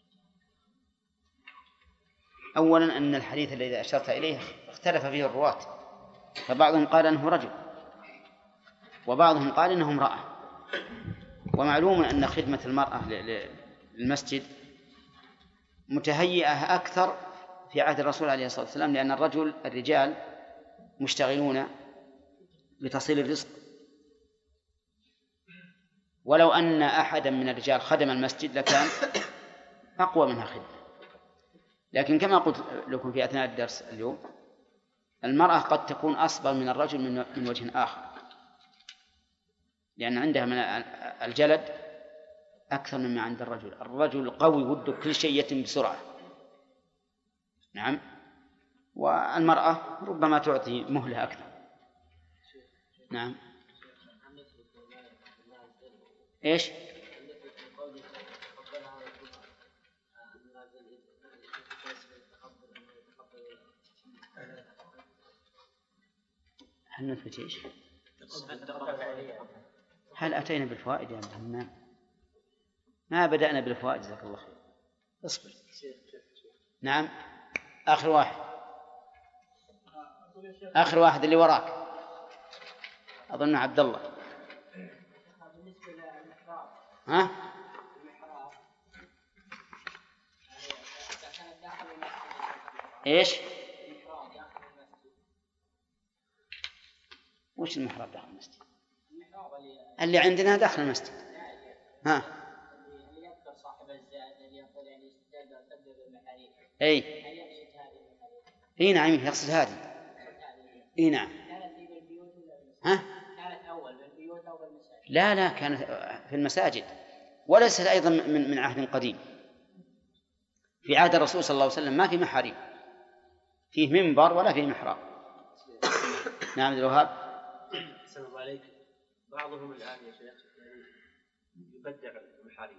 A: أولا أن الحديث الذي أشرت إليه اختلف فيه الرواة، فبعضهم قال أنه رجل وبعضهم قال أنه امرأة. ومعلوم أن خدمة المرأة للمسجد متهيئة أكثر في عهد الرسول عليه الصلاة والسلام، لأن الرجال مشتغلون بتصل الرزق، ولو أن أحدا من الرجال خدم المسجد لكان أقوى منها خدمة. لكن كما قلت لكم في أثناء الدرس اليوم، المرأة قد تكون أصبر من الرجل من وجه آخر، لأن عندها من الجلد أكثر مما عند الرجل. الرجل قوي وده كل شيء يتم بسرعة. نعم. والمرأة ربما تعطي مهلة أكثر. نعم. إيش؟ هل نثبت إيش؟ هل أتينا بالفوائد يا محمد؟ ما بدأنا بالفوائد، جزاك الله خير. اصبر. نعم. آخر واحد اللي وراك أظن عبد الله. ها؟ إيش؟ وش المحراب داخل المسجد؟ اللي عندنا داخل المسجد. ها؟ اللي يذكر صاحب الزاد اللي يقول يعني استدل تبدأ بالمحاريب. أي. هل يقصد هذه المحاريب؟ إي نعم يقصد هذه. إي نعم. كانت في البيوت ولا بالمساجد؟ ها؟ كانت أول بالبيوت أو بالمساجد؟ لا كانت في المساجد، وليست أيضا من عهد قديم. في عهد الرسول صلى الله عليه وسلم ما في محاريب، فيه منبر ولا فيه محراب. نعم عبد الوهاب.
C: السلام عليكم. بعضهم الآن يا شيخ يبدع المحاريب.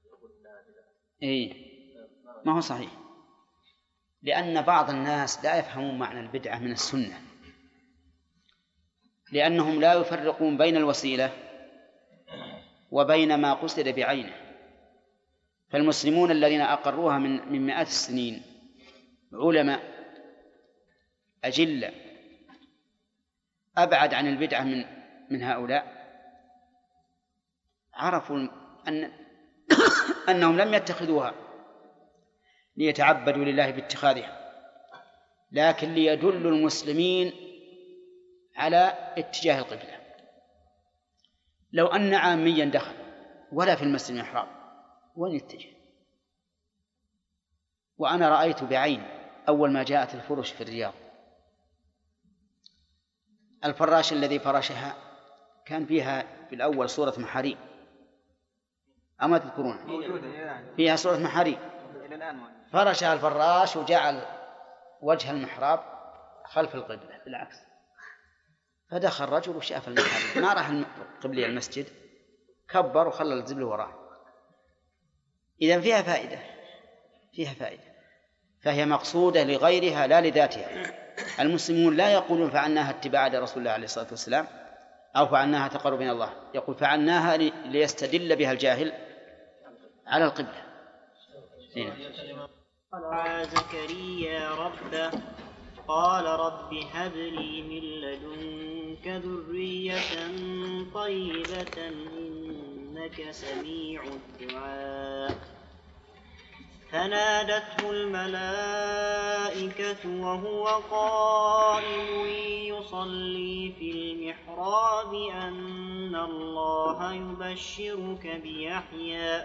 A: إيه ما هو صحيح، لأن بعض الناس لا يفهمون معنى البدعة من السنة، لأنهم لا يفرقون بين الوسيلة وبين ما قصد بعينه. فالمسلمون الذين أقروها من مئات السنين علماء أجلة أبعد عن البدعة من هؤلاء عرفوا أنهم لم يتخذوها ليتعبدوا لله باتخاذها، لكن ليدلوا المسلمين على اتجاه القبلة. لو أن عاميا دخل ولا في المسجد المحراب وين يتجه؟ وأنا رأيت بعين أول ما جاءت الفرش في الرياض، الفراش الذي فرشها كان فيها في الأول صورة محاريب، أما تذكرون فيها صورة محاريب، فرشها الفراش وجعل وجه المحراب خلف القبلة بالعكس، فدخل رجل وشاف المحاريب ما راح قبلي المسجد، كبر وخلى الزبل وراه. إذن فيها فائدة، فهي مقصودة لغيرها لا لذاتها. المسلمون لا يقولون فعلناها اتباعا لرسول الله عليه الصلاة والسلام أو فعلناها تقرب من الله، يقول فعلناها ليستدل بها الجاهل على القبلة.
D: قال زكريا ربه قال رب هب لي من لدنك ذرية طيبة إنك سميع الدعاء. فنادته الملائكة وهو قائم يصلي في المحراب أن الله يبشرك بيحيى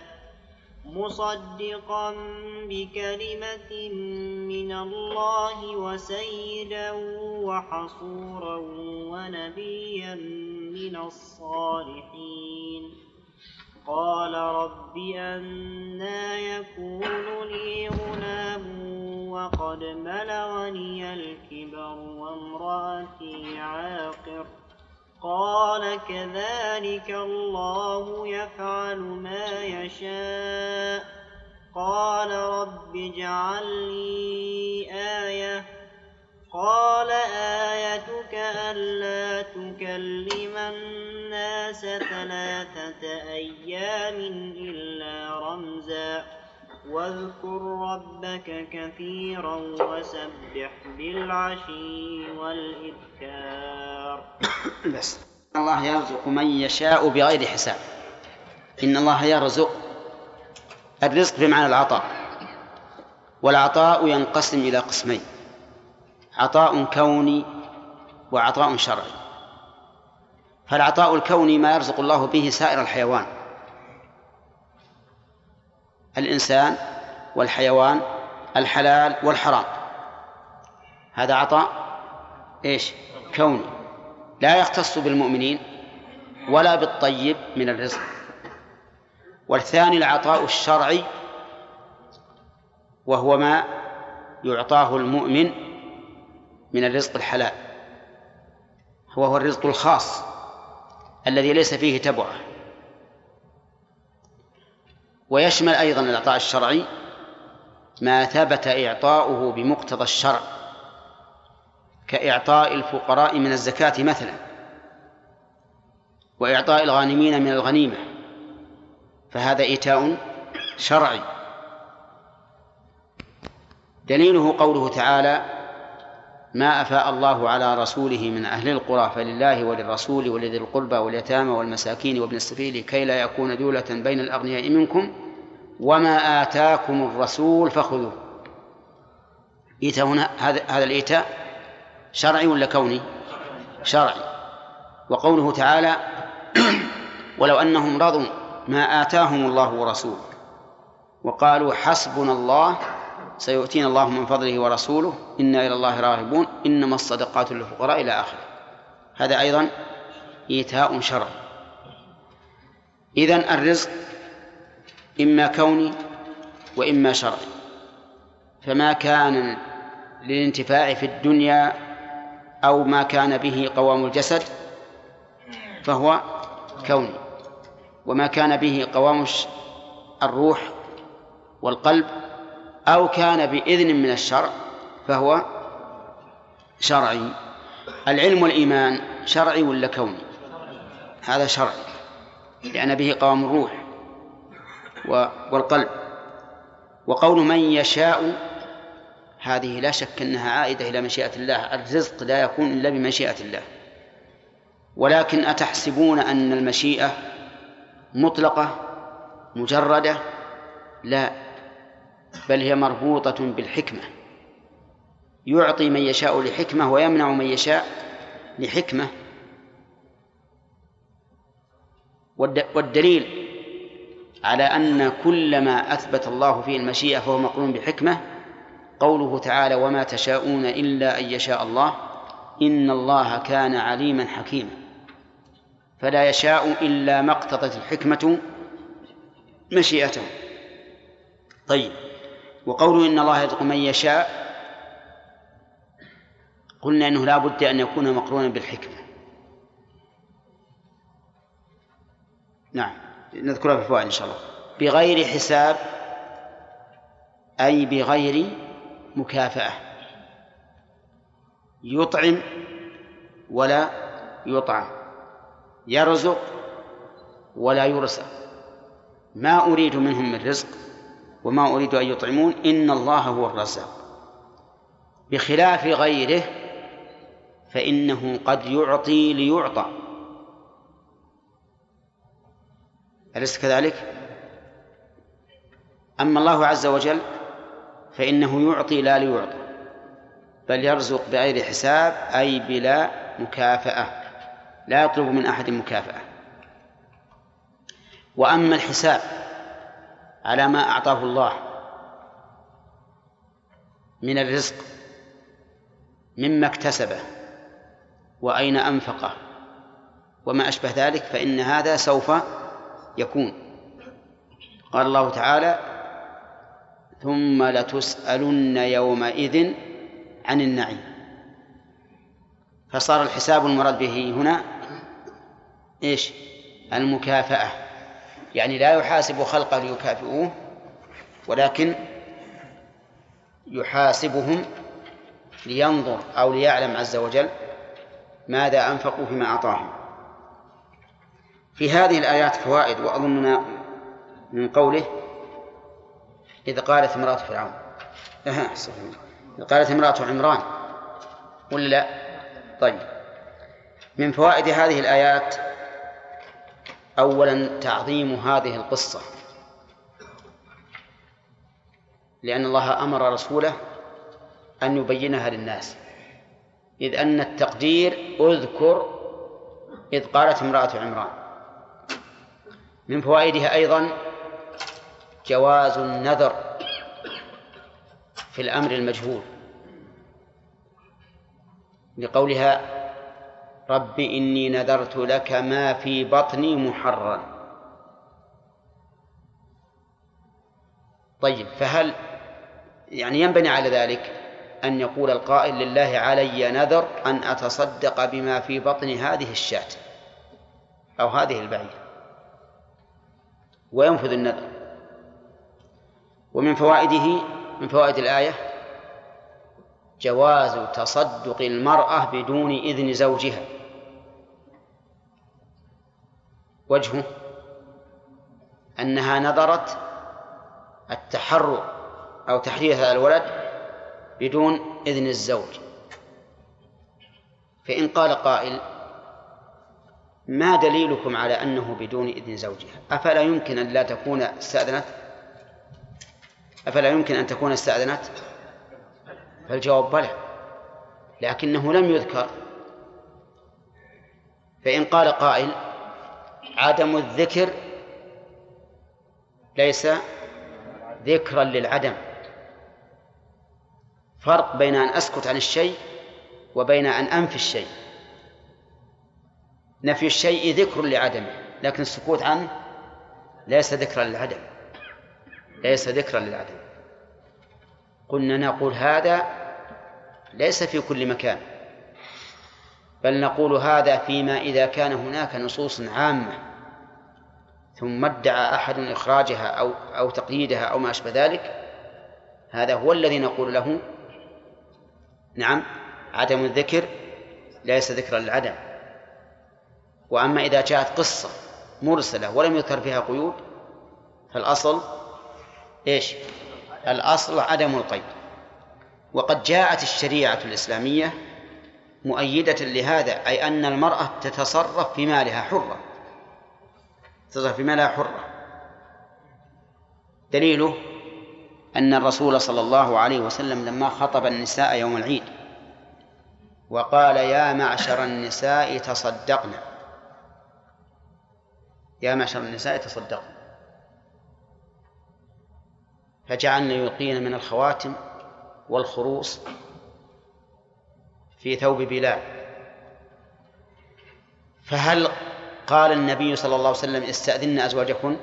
D: مصدقا بكلمة من الله وسيدا وحصورا ونبيا من الصالحين. قال رب أنى يكون لي غلام وقد بلغني الكبر وامرأتي عاقر. قال كذلك الله يفعل ما يشاء. قال رب اجعل لي آية. قال آيتك ألا تكلم الناس 3 أيام إلا رمزا واذكر ربك كثيرا وسبح بالعشي والإذكار.
A: بس الله يرزق من يشاء بغير حساب. إن الله يرزق، الرزق بمعنى العطاء، والعطاء ينقسم إلى قسمين: عطاء كوني وعطاء شرعي. فالعطاء الكوني ما يرزق الله به سائر الحيوان، الإنسان والحيوان، الحلال والحرام، هذا عطاء كوني لا يختص بالمؤمنين ولا بالطيب من الرزق. والثاني العطاء الشرعي، وهو ما يعطاه المؤمن من الرزق الحلال، وهو الرزق الخاص الذي ليس فيه تبعة. ويشمل أيضا العطاء الشرعي ما ثبت إعطاؤه بمقتضى الشرع، كإعطاء الفقراء من الزكاة مثلا، وإعطاء الغانمين من الغنيمة، فهذا إيتاء شرعي. دليله قوله تعالى: ما أفاء الله على رسوله من أهل القرى فلله وللرسول ولذي القربى واليتامى والمساكين وابن السبيل كي لا يكون دولة بين الأغنياء منكم وما آتاكم الرسول فخذوه. إيتاء هنا، هذا الإيتاء شرعي ولا كوني؟ شرعي. وقوله تعالى: ولو أنهم رضوا ما آتاهم الله ورسوله وقالوا حسبنا الله سيؤتينا الله من فضله ورسوله إنا إلى الله راغبون إنما الصدقات للفقراء إلى آخره. هذا أيضا إيتاء شرعي. إذن الرزق إما كوني وإما شرعي، فما كان للانتفاع في الدنيا أو ما كان به قوام الجسد فهو كوني، وما كان به قوام الروح والقلب أو كان بإذن من الشرع فهو شرعي. العلم والإيمان شرعي ولا كوني؟ هذا شرعي، لأن به قوام الروح والقلب. وقول من يشاء هذه لا شك أنها عائدة إلى مشيئة الله، الرزق لا يكون إلا بمشيئة الله. ولكن أتحسبون أن المشيئة مطلقة مجردة؟ لا، بل هي مربوطة بالحكمة، يعطي من يشاء لحكمة ويمنع من يشاء لحكمة. والدليل على أن كل ما أثبت الله فيه المشيئة فهو مقرون بحكمة قوله تعالى: وما تشاءون إلا أن يشاء الله إن الله كان عليما حكيما. فلا يشاء إلا ما اقتضت الحكمة مشيئته. طيب، وقوله إن الله يرزق من يشاء قلنا إنه لا بد أن يكون مقرونا بالحكمة. نعم، نذكرها في الفوائد إن شاء الله. بغير حساب أي بغير مكافأة، يطعم ولا يطعم، يرزق ولا يرزق، ما أريد منهم من رزق وما أريد أن يطعمون، إن الله هو الرزاق. بخلاف غيره فإنه قد يعطي ليعطى، أليس كذلك؟ أما الله عز وجل فإنه يعطي لا ليعطى، بل يرزق بغير حساب أي بلا مكافأة، لا يطلب من أحد مكافأة. وأما الحساب على ما أعطاه الله من الرزق مما اكتسبه وأين أنفقه وما أشبه ذلك فإن هذا سوف يكون. قال الله تعالى: ثم لتسألن يومئذ عن النعيم. فصار الحساب المراد به هنا إيش؟ المكافأة، يعني لا يحاسب خلقه ليكافئوه، ولكن يحاسبهم لينظر أو ليعلم عز وجل ماذا أنفقوا فيما أعطاهم. في هذه الآيات فوائد، وأظننا من قوله: إذ قالت امرأة فرعون، إذ قالت امرأة عمران، ولا لا؟ طيب، من فوائد هذه الآيات أولا تعظيم هذه القصة، لأن الله أمر رسوله أن يبينها للناس، إذ أن التقدير: اذكر إذ قالت امرأة عمران. من فوائدها أيضا جواز النذر في الأمر المجهول، لقولها: رب إني نذرت لك ما في بطني محررا. طيب، فهل يعني ينبني على ذلك أن يقول القائل: لله علي نذر أن أتصدق بما في بطن هذه الشاة أو هذه البعير، وينفذ النذر. ومن فوائده، من فوائد الآية، جواز تصدق المرأة بدون إذن زوجها. وجهه أنها نذرت التحرر أو تحرير هذا الولد بدون إذن الزوج. فإن قال قائل: ما دليلكم على أنه بدون إذن زوجها؟ أفلا يمكن أن لا تكون استأذنت؟ أفلا يمكن أن تكون استأذنت؟ فالجواب بلى، لكنه لم يذكر. فإن قال قائل: عدم الذكر ليس ذكرا للعدم، فرق بين أن أسكت عن الشيء وبين أن أنفي الشيء. نفي الشيء ذكر لعدمه، لكن السكوت عنه ليس ذكرا للعدم، ليس ذكرا للعدم. قلنا نقول هذا ليس في كل مكان، بل نقول هذا فيما إذا كان هناك نصوص عامة ثم ادعى أحد إخراجها أو تقييدها أو ما أشبه ذلك، هذا هو الذي نقول له: نعم، عدم الذكر ليس ذكرا للعدم. وأما إذا جاءت قصة مرسلة ولم يذكر فيها قيود فالأصل إيش؟ الأصل عدم القيد. وقد جاءت الشريعة الإسلامية مؤيدة لهذا، أي أن المرأة تتصرف في مالها حرة، تتصرف في مالها حرة. دليله أن الرسول صلى الله عليه وسلم لما خطب النساء يوم العيد وقال: يا معشر النساء تصدقن، يا معشر النساء تصدقن، فجعلن يلقين من الخواتم والخروص في ثوب بلال. فهل قال النبي صلى الله عليه وسلم: استأذن أزواجكن؟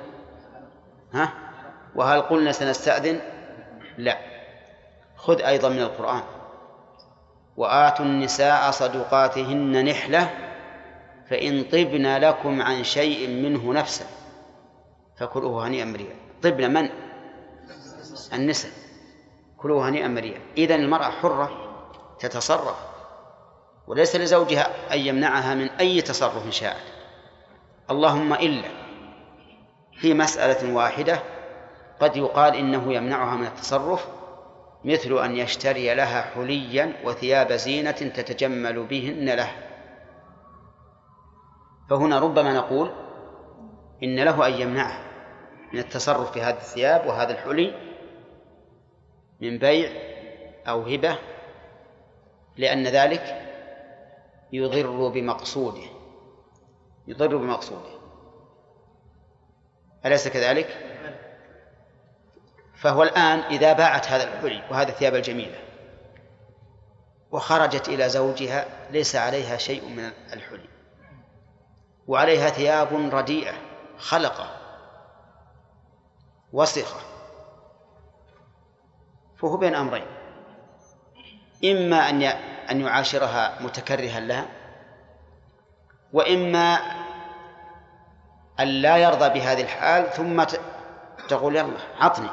A: وهل قلنا سنستأذن؟ لا. خذ أيضا من القرآن: وآتوا النساء صدقاتهن نحلة فإن طبن لكم عن شيء منه نفسا فكلوه هنيئا مريئا. طبن من؟ النساء. كلوه هنيئا مريئا. إذن المرأة حرة تتصرف، وليس لزوجها أن يمنعها من أي تصرف شاءت، اللهم إلا في مسألة واحدة قد يقال إنه يمنعها من التصرف، مثل أن يشتري لها حليا وثياب زينة تتجمل بهن له، فهنا ربما نقول إن له أن يمنعها من التصرف في هذه الثياب وهذا الحلي من بيع أو هبة، لأن ذلك يضر بمقصوده، يضر بمقصوده، أليس كذلك؟ فهو الآن إذا باعت هذا الحلي وهذا الثياب الجميلة وخرجت إلى زوجها ليس عليها شيء من الحلي وعليها ثياب رديئة خلقة وسخة، فهو بين أمرين: إما أن يعاشرها متكرها لها، وإما أن لا يرضى بهذه الحال ثم تقول: يلا عطني،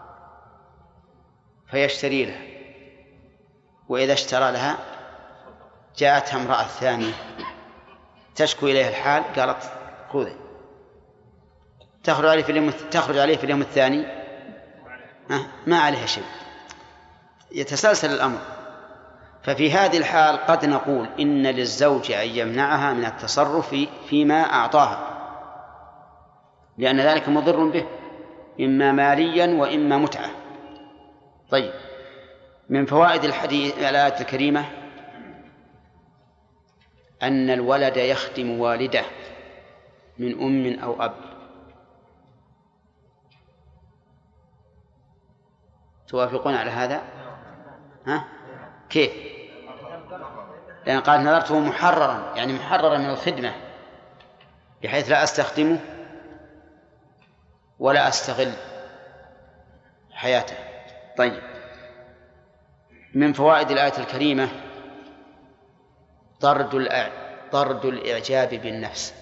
A: فيشتري لها. وإذا اشترى لها جاءتها امرأة ثانية تشكو إليها الحال، قالت: خذي. تخرج عليه في اليوم الثاني ما عليها شيء، يتسلسل الأمر. ففي هذه الحال قد نقول إن للزوج أن يمنعها من التصرف فيما أعطاها، لأن ذلك مضر به إما ماليا وإما متعة. طيب، من فوائد الآية الكريمة أن الولد يخدم والده من أم أو أب. توافقون على هذا؟ كيف؟ لأن قال: نظرته محررا، يعني محررا من الخدمة بحيث لا أستخدمه ولا أستغل حياته. طيب، من فوائد الآية الكريمة طرد الإعجاب بالنفس،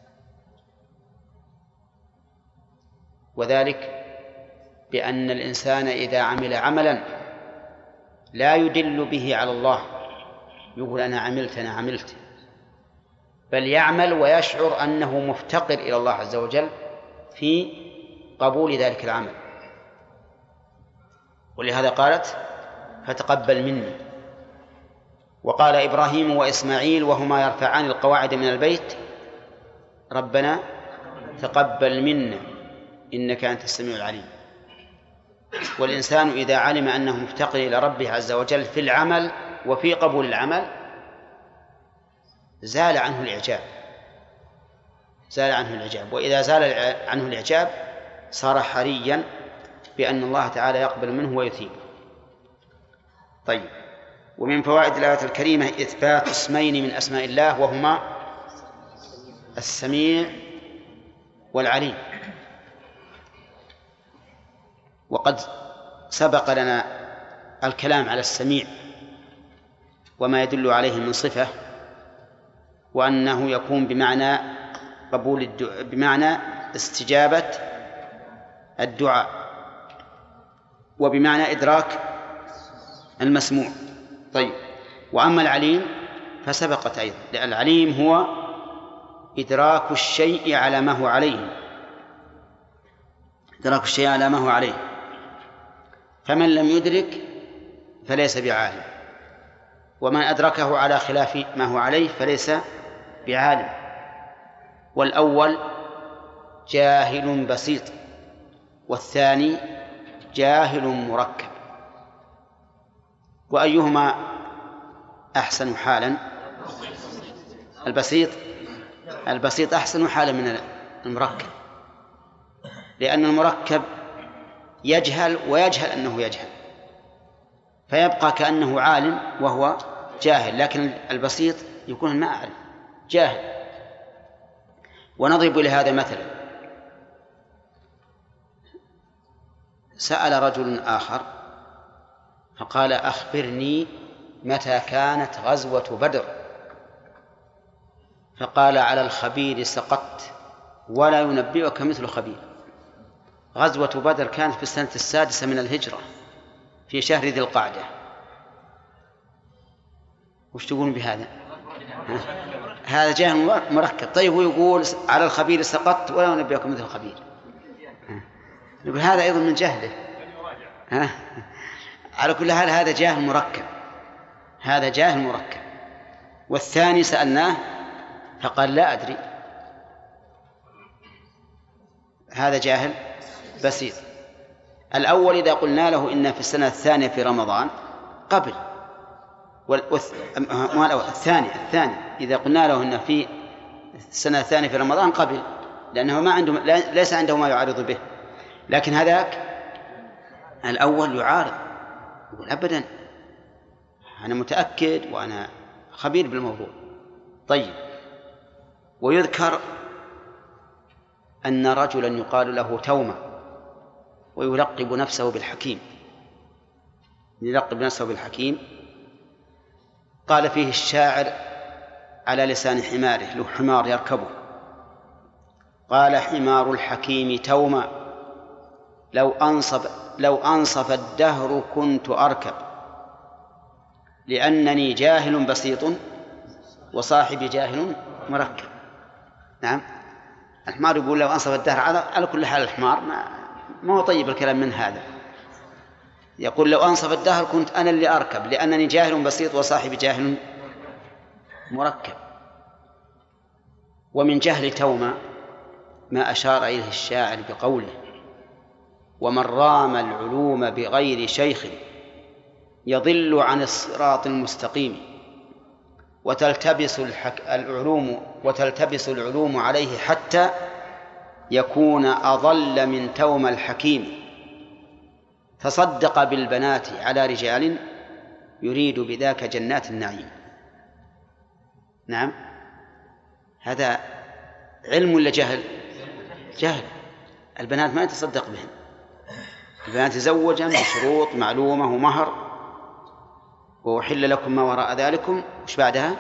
A: وذلك بأن الإنسان إذا عمل عملا لا يدل به على الله يقول: أنا عملت، بل يعمل ويشعر أنه مفتقر إلى الله عز وجل في قبول ذلك العمل. ولهذا قالت: فتقبل مني. وقال إبراهيم وإسماعيل وهما يرفعان القواعد من البيت: ربنا تقبل منا إنك أنت السميع العليم. والإنسان إذا علم أنه مفتقر إلى ربه عز وجل في العمل وفي قبول العمل زال عنه الإعجاب، وإذا زال عنه الإعجاب صار حريا بأن الله تعالى يقبل منه ويثيب. طيب، ومن فوائد الآية الكريمة إثبات اسمين من أسماء الله وهما السميع والعليم. وقد سبق لنا الكلام على السميع وما يدل عليه من صفة، وأنه يكون بمعنى بمعنى استجابة الدعاء، وبمعنى إدراك المسموع. طيب، وأما العليم فسبقت أيضا، لأن العليم هو إدراك الشيء على ما هو عليه، إدراك الشيء على ما هو عليه، فمن لم يدرك فليس بعالم، ومن أدركه على خلاف ما هو عليه فليس بعالم. والأول جاهل بسيط، والثاني جاهل مركب. وأيهما أحسن حالا؟ البسيط أحسن حالا من المركب، لأن المركب يجهل ويجهل أنه يجهل، فيبقى كأنه عالم وهو جاهل، لكن البسيط يكون ما أعلم جاهل. ونضرب لهذا مثلا: سأل رجل آخر فقال: أخبرني متى كانت غزوة بدر؟ فقال: على الخبير سقطت ولا ينبئك مثل خبير. غزوة بدر كانت في السنة 6 من الهجرة في شهر ذي القعدة. وش تقولون بهذا؟ هذا جاهل مركب. طيب ويقول على الخبير سقطت ولا ينبئك مثل خبير، نقول هذا أيضا من جهله. على كل حال هذا جاهل مركب، هذا جاهل مركب. والثاني سألناه فقال: لا أدري. هذا جاهل بسيط. الأول إذا قلنا له إن في السنة 2 في رمضان قبل، الثاني إذا قلنا له إن في السنة 2 في رمضان قبل، لأنه ما عنده ليس عنده ما يعارض به. لكن هذاك الأول يعارض، يقول: أبدا أنا متأكد وأنا خبير بالموضوع. طيب. ويذكر أن رجلا يقال له تومة ويلقب نفسه بالحكيم، قال فيه الشاعر على لسان حماره، له حمار يركبه، قال: حمار الحكيم تومة لو أنصف الدهر كنت أركب، لأنني جاهل بسيط وصاحبي جاهل مركب. نعم، الحمار يقول لو أنصف الدهر. على كل حال الحمار ما هو طيب الكلام من هذا. يقول: لو أنصف الدهر كنت أنا اللي أركب، لأنني جاهل بسيط وصاحبي جاهل مركب. ومن جهل توما ما أشار إليه الشاعر بقوله: ومن رام العلوم بغير شيخ يضل عن الصراط المستقيم، وتلتبس العلوم عليه حتى يكون أضل من توم الحكيم، تصدق بالبنات على رجال يريد بذاك جنات النعيم. نعم، هذا علم ولا جهل؟ جهل. البنات ما يتصدق بهن، البنات يزوجن بشروط معلومة ومهر، وأحل لكم ما وراء ذلكم، وش بعدها؟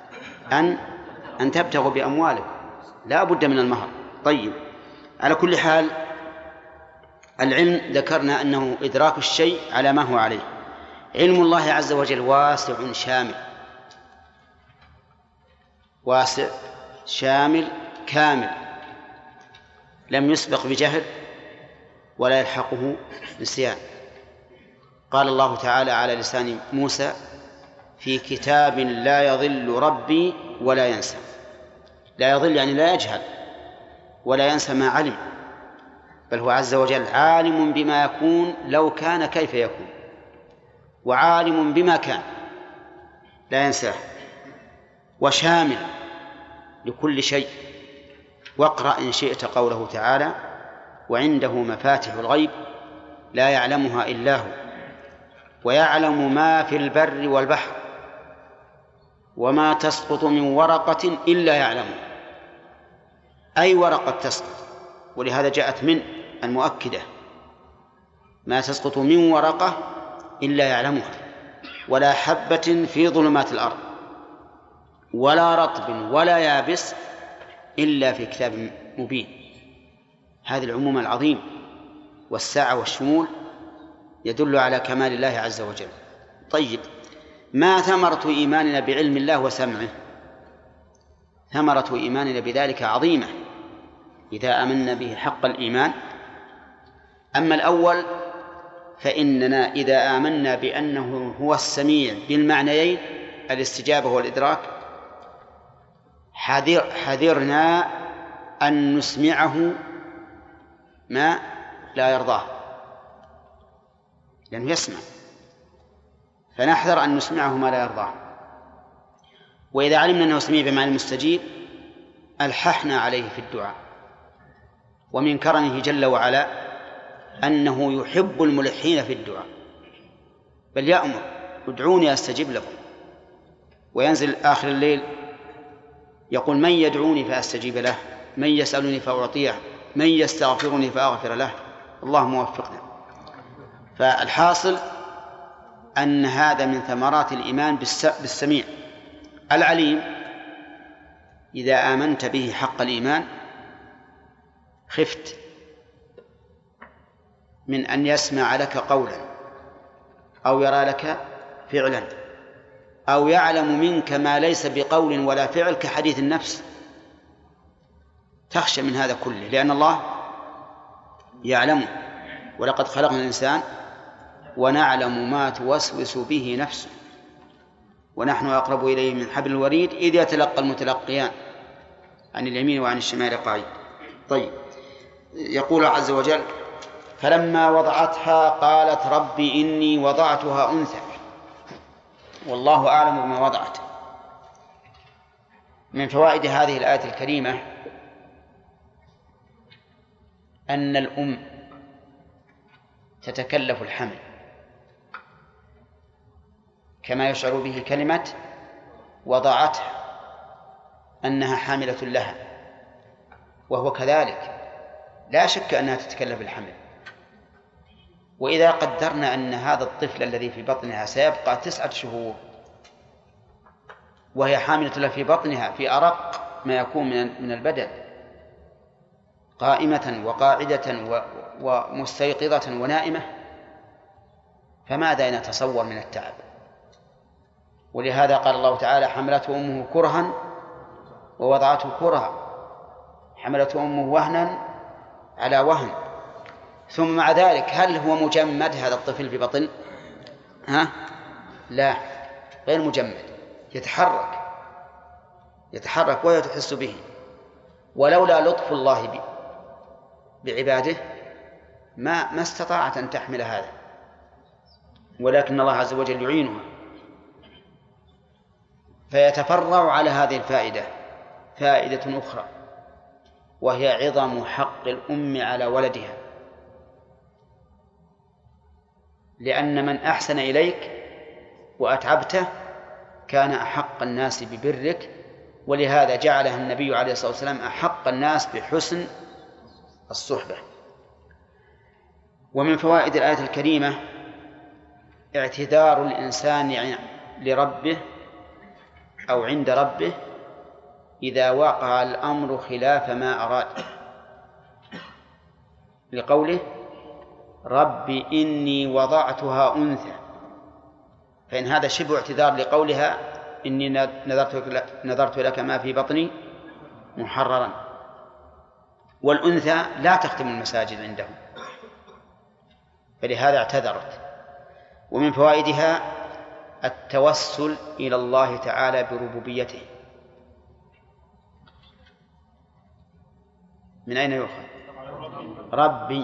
A: أن تبتغوا بأموالكم، لا بد من المهر. طيب، على كل حال العلم ذكرنا أنه إدراك الشيء على ما هو عليه. علم الله عز وجل واسع شامل، واسع شامل كامل، لم يسبق بجهل ولا يلحقه نسيان. قال الله تعالى على لسان موسى: في كتاب لا يضل ربي ولا ينسى. لا يضل يعني لا يجهل ولا ينسى ما علم، بل هو عز وجل عالم بما يكون لو كان كيف يكون، وعالم بما كان لا ينساه، وشامل لكل شيء. واقرأ إن شئت قوله تعالى: وعنده مفاتح الغيب لا يعلمها إلا هو ويعلم ما في البر والبحر وما تسقط من ورقة إلا يعلمها. أي ورقة تسقط، ولهذا جاءت من المؤكدة: ما تسقط من ورقة إلا يعلمها، ولا حبة في ظلمات الأرض ولا رطب ولا يابس إلا في كتاب مبين. هذا العموم العظيم والسعة والشمول يدل على كمال الله عز وجل. طيب، ما ثمرة إيماننا بعلم الله وسمعه؟ ثمرة إيماننا بذلك عظيمة إذا آمنا به حق الإيمان. أما الأول فإننا إذا آمنا بأنه هو السميع بالمعنيين الاستجابة والإدراك حذرنا أن نسمعه ما لا يرضاه، لأنه يسمع، فنحذر أن نسمعه ما لا يرضاه. وإذا علمنا أنه سميع بمعنى المستجيب ألححنا عليه في الدعاء. ومن كرمه جل وعلا أنه يحب الملحين في الدعاء، بل يأمر ادعوني أستجب لكم. وينزل آخر الليل يقول من يدعوني فأستجيب له، من يسألني فأعطيه، من يستغفرني فأغفر له. اللهم وفقنا. فالحاصل أن هذا من ثمرات الإيمان بالسميع العليم. إذا آمنت به حق الإيمان خفت من أن يسمع لك قولا أو يرى لك فعلا أو يعلم منك ما ليس بقول ولا فعل كحديث النفس. تخشى من هذا كله لأن الله يعلم، ولقد خلقنا الإنسان ونعلم ما توسوس به نفسه ونحن أقرب إليه من حبل الوريد إذ يتلقى المتلقيان عن اليمين وعن الشمال قعيد. طيب، يقول عز وجل فلما وضعتها قالت ربي إني وضعتها أنثى والله أعلم بما وضعت. من فوائد هذه الآية الكريمة أن الأم تتكلف الحمل كما يشعر به كلمة وضعتها أنها حاملة لها، وهو كذلك لا شك أنها تتكلف الحمل. وإذا قدرنا أن هذا الطفل الذي في بطنها سيبقى 9 شهور وهي حاملة له في بطنها في أرق ما يكون من البدن، قائمة وقاعدة ومستيقظة ونائمة، فماذا نتصور من التعب؟ ولهذا قال الله تعالى حملته أمه كرها ووضعته كرها، حملته أمه وهنا على وهن. ثم مع ذلك هل هو مجمد هذا الطفل في بطن؟ لا، غير مجمد، يتحرك وهي تحس به. ولولا لطف الله بعباده ما استطاعت أن تحمل هذا، ولكن الله عز وجل يعينها. فيتفرع على هذه الفائدة فائدة أخرى، وهي عظم حق الأم على ولدها، لأن من أحسن إليك وأتعبته كان أحق الناس ببرك، ولهذا جعلها النبي عليه الصلاة والسلام أحق الناس بحسن الصحبة. ومن فوائد الآية الكريمة اعتذار الإنسان لربه أو عند ربه إذا وقع الأمر خلاف ما أراد، لقوله ربي إني وضعتها أنثى، فإن هذا شبه اعتذار لقولها إني نذرت لك ما في بطني محررا، والأنثى لا تختم المساجد عندهم، فلهذا اعتذرت. ومن فوائدها التوسل إلى الله تعالى بربوبيته. من أين يؤخذ؟ ربي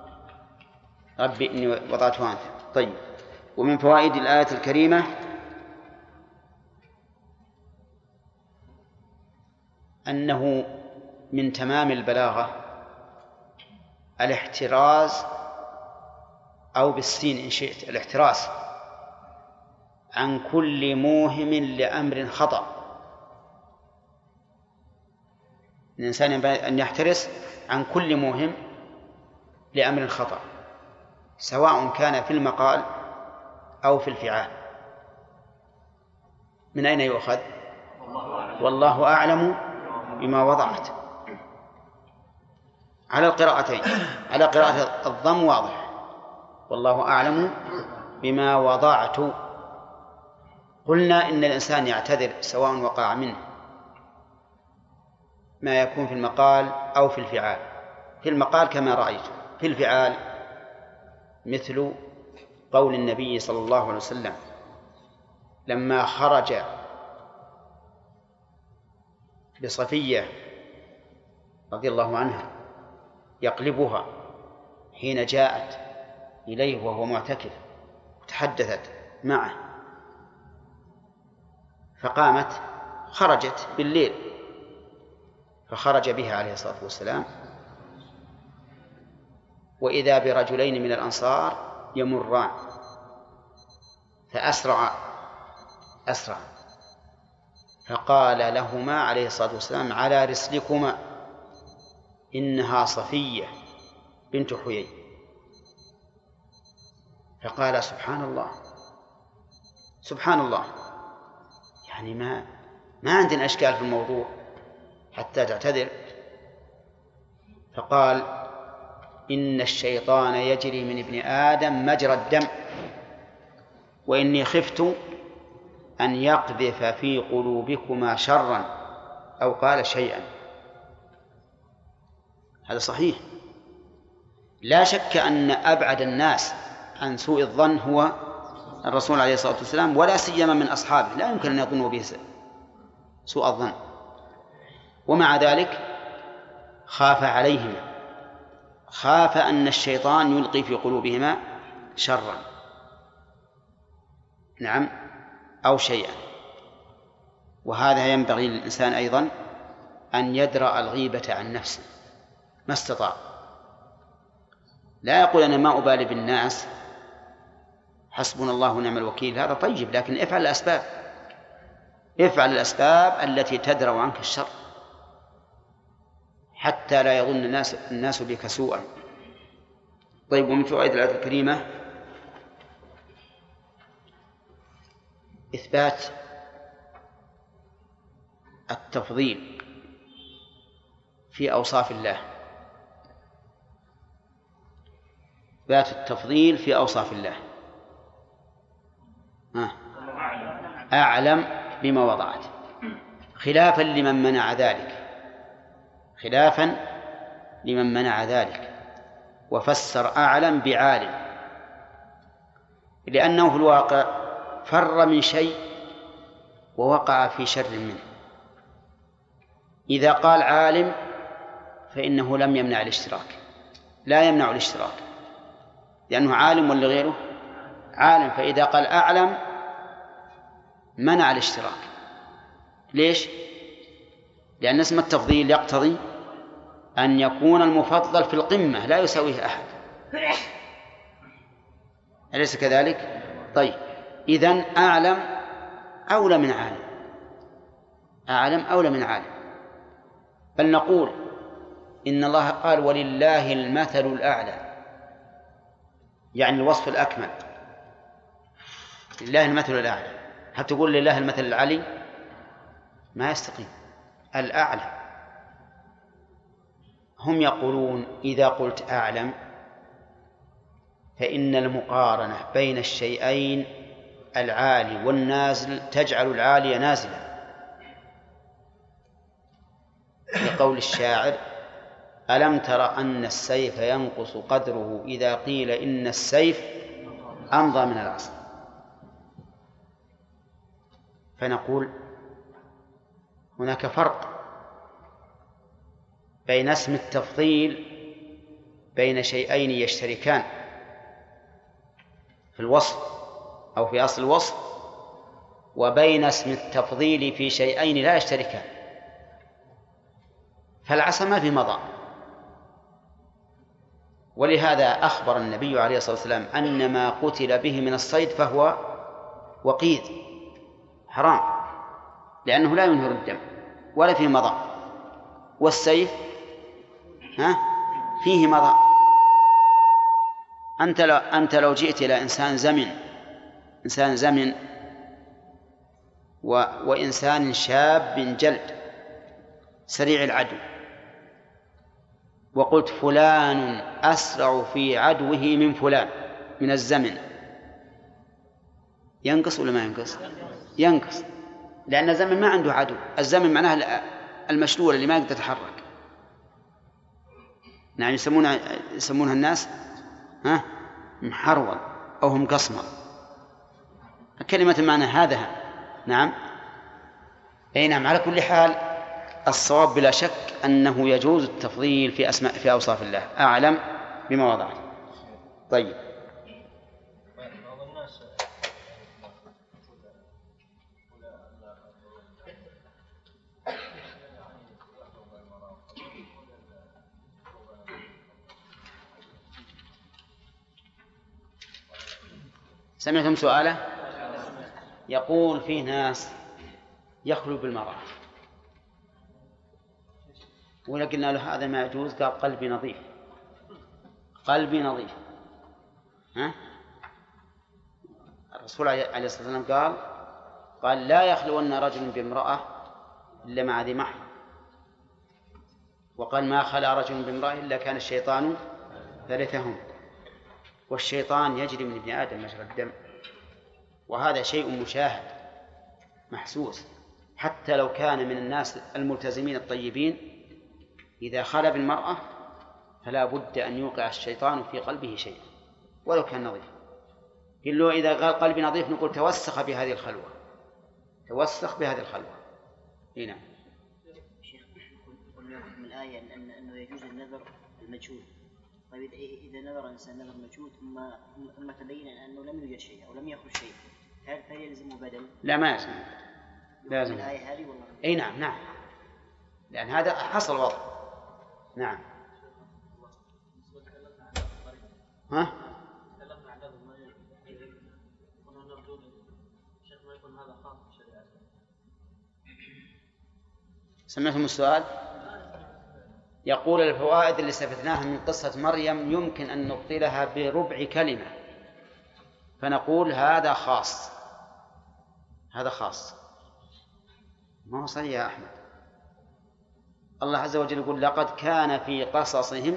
A: إني وضعتها أنثى. طيب، ومن فوائد الآية الكريمة أنه من تمام البلاغة الاحتراز، أو بالسين إن شئت الاحتراز عن كل موهم لأمر خطأ. الإنسان ينبغي أن يحترس عن كل موهم لأمر خطأ، سواء كان في المقال أو في الفعال. من أين يؤخذ؟ والله أعلم بما وضعت. على القراءتين، على قراءة الضم واضح والله أعلم بما وضعت. قلنا إن الإنسان يعتذر سواء وقع منه ما يكون في المقال أو في الفعال. في المقال كما رأيت، في الفعال مثل قول النبي صلى الله عليه وسلم لما خرج بصفية رضي الله عنها يقلبها حين جاءت إليه وهو معتكف وتحدثت معه، فقامت خرجت بالليل، فخرج بها عليه الصلاة والسلام، وإذا برجلين من الأنصار يمران فأسرع فقال لهما عليه الصلاة والسلام: على رسلكما، إنها صفية بنت حيي. فقال: سبحان الله سبحان الله، يعني ما عندنا أشكال في الموضوع حتى تعتذر. فقال: إن الشيطان يجري من ابن آدم مجرى الدم، وإني خفت أن يقذف في قلوبكما شرا، أو قال شيئا. هذا صحيح، لا شك أن أبعد الناس عن سوء الظن هو الرسول عليه الصلاة والسلام، ولا سيما من أصحابه، لا يمكن أن يظنوا به سوء الظن، ومع ذلك خاف عليهما، خاف أن الشيطان يلقي في قلوبهما شرا، نعم، أو شيئا. وهذا ينبغي للإنسان أيضا أن يدرأ الغيبة عن نفسه ما استطاع. لا يقول أنا ما أبالي بالناس، حسبنا الله ونعم الوكيل، هذا طيب، لكن افعل الأسباب التي تدرأ عنك الشر حتى لا يظن الناس بك سوءا. طيب، ومن فوائد الآية الكريمة إثبات التفضيل في أوصاف الله، إثبات التفضيل في أوصاف الله. أعلم بما وضعت، خلافا لمن منع ذلك وفسر أعلم بعالم، لأنه في الواقع فر من شيء ووقع في شر منه. إذا قال عالم فإنه لم يمنع الاشتراك، لا يمنع الاشتراك، لأنه عالم ولا غيره عالم. فإذا قال أعلم منع الاشتراك. ليش؟ لأن اسم التفضيل يقتضي أن يكون المفضل في القمة لا يساويه أحد، أليس كذلك؟ طيب، إذن أعلم أولى من عالم، بل نقول إن الله قال: ولله المثل الأعلى، يعني الوصف الأكمل، لله المثل الأعلى. هل تقول لله المثل العلي؟ ما يستقيم، الأعلى. هم يقولون إذا قلت أعلم فإن المقارنة بين الشيئين العالي والنازل تجعل العالي نازلا، لقول الشاعر: ألم تر أن السيف ينقص قدره إذا قيل إن السيف أمضى من العصا. فنقول هناك فرق بين اسم التفضيل بين شيئين يشتركان في الوصف أو في أصل الوصف، وبين اسم التفضيل في شيئين لا يشتركان. فالعصا ما في مضى، ولهذا أخبر النبي عليه الصلاة والسلام أن ما قتل به من الصيد فهو وقيد حرام، لأنه لا ينهر الدم ولا فيه مضى، والسيف فيه مضى. أنت لو جئت إلى إنسان زمن وإنسان شاب جلد سريع العدو، وقلت فلان أسرع في عدوه من فلان من الزمن، ينقص ولا ما ينقص؟ ينقص، لأن الزمن ما عنده عدو. الزمن معناه المشلول اللي ما يقدر يتحرك. نعم، يسمونها الناس محرول أو هم قصمة. كلمة معنى هذا. نعم. أي نعم. على كل حال الصواب بلا شك أنه يجوز التفضيل في أوصاف الله، أعلم بما وضعت. طيب. سمعتم سؤاله؟ يقول فيه ناس يخلو بالمرأة، ولكن له هذا ما يجوز، قال قلبي نظيف، قلبي نظيف. ها؟ الرسول عليه الصلاة والسلام قال لا يخلون رجل بامرأة إلا مع ذي محرم، وقال ما خلا رجل بامرأة إلا كان الشيطان ثالثهم، والشيطان يجري من ابن آدم مجرى الدم، وهذا شيء مشاهد محسوس. حتى لو كان من الناس الملتزمين الطيبين إذا خلا بالمرأة فلا بد أن يوقع الشيطان في قلبه شيء ولو كان نظيف. قل له إذا قال قلبي نظيف نقول توسخ بهذه الخلوة، توسخ بهذه الخلوة. هنا
D: شيخ قلنا من الآية أنه يجوز النذر المجهول. طيب إذا نذر إنسان نذر مجهول ثم تبين أنه لم يوجد شيء أو لم يخرج شيء، هل يلزمه بدل؟
A: لا ما يلزم، لازم.
D: الآية هذه والله.
A: أي نعم نعم، لأن هذا حصل وضع. نعم. ها؟
B: تكلمنا عن هذا الموضوع كنا نرجو شيخ ما يكون هذا خاص بالشريعة.
A: سمعتم السؤال؟ يقول الفوائد اللي استفدناها من قصة مريم يمكن أن نبطلها بربع كلمة، فنقول هذا خاص، هذا خاص. ما هو صحيح يا أحمد. الله عز وجل يقول لقد كان في قصصهم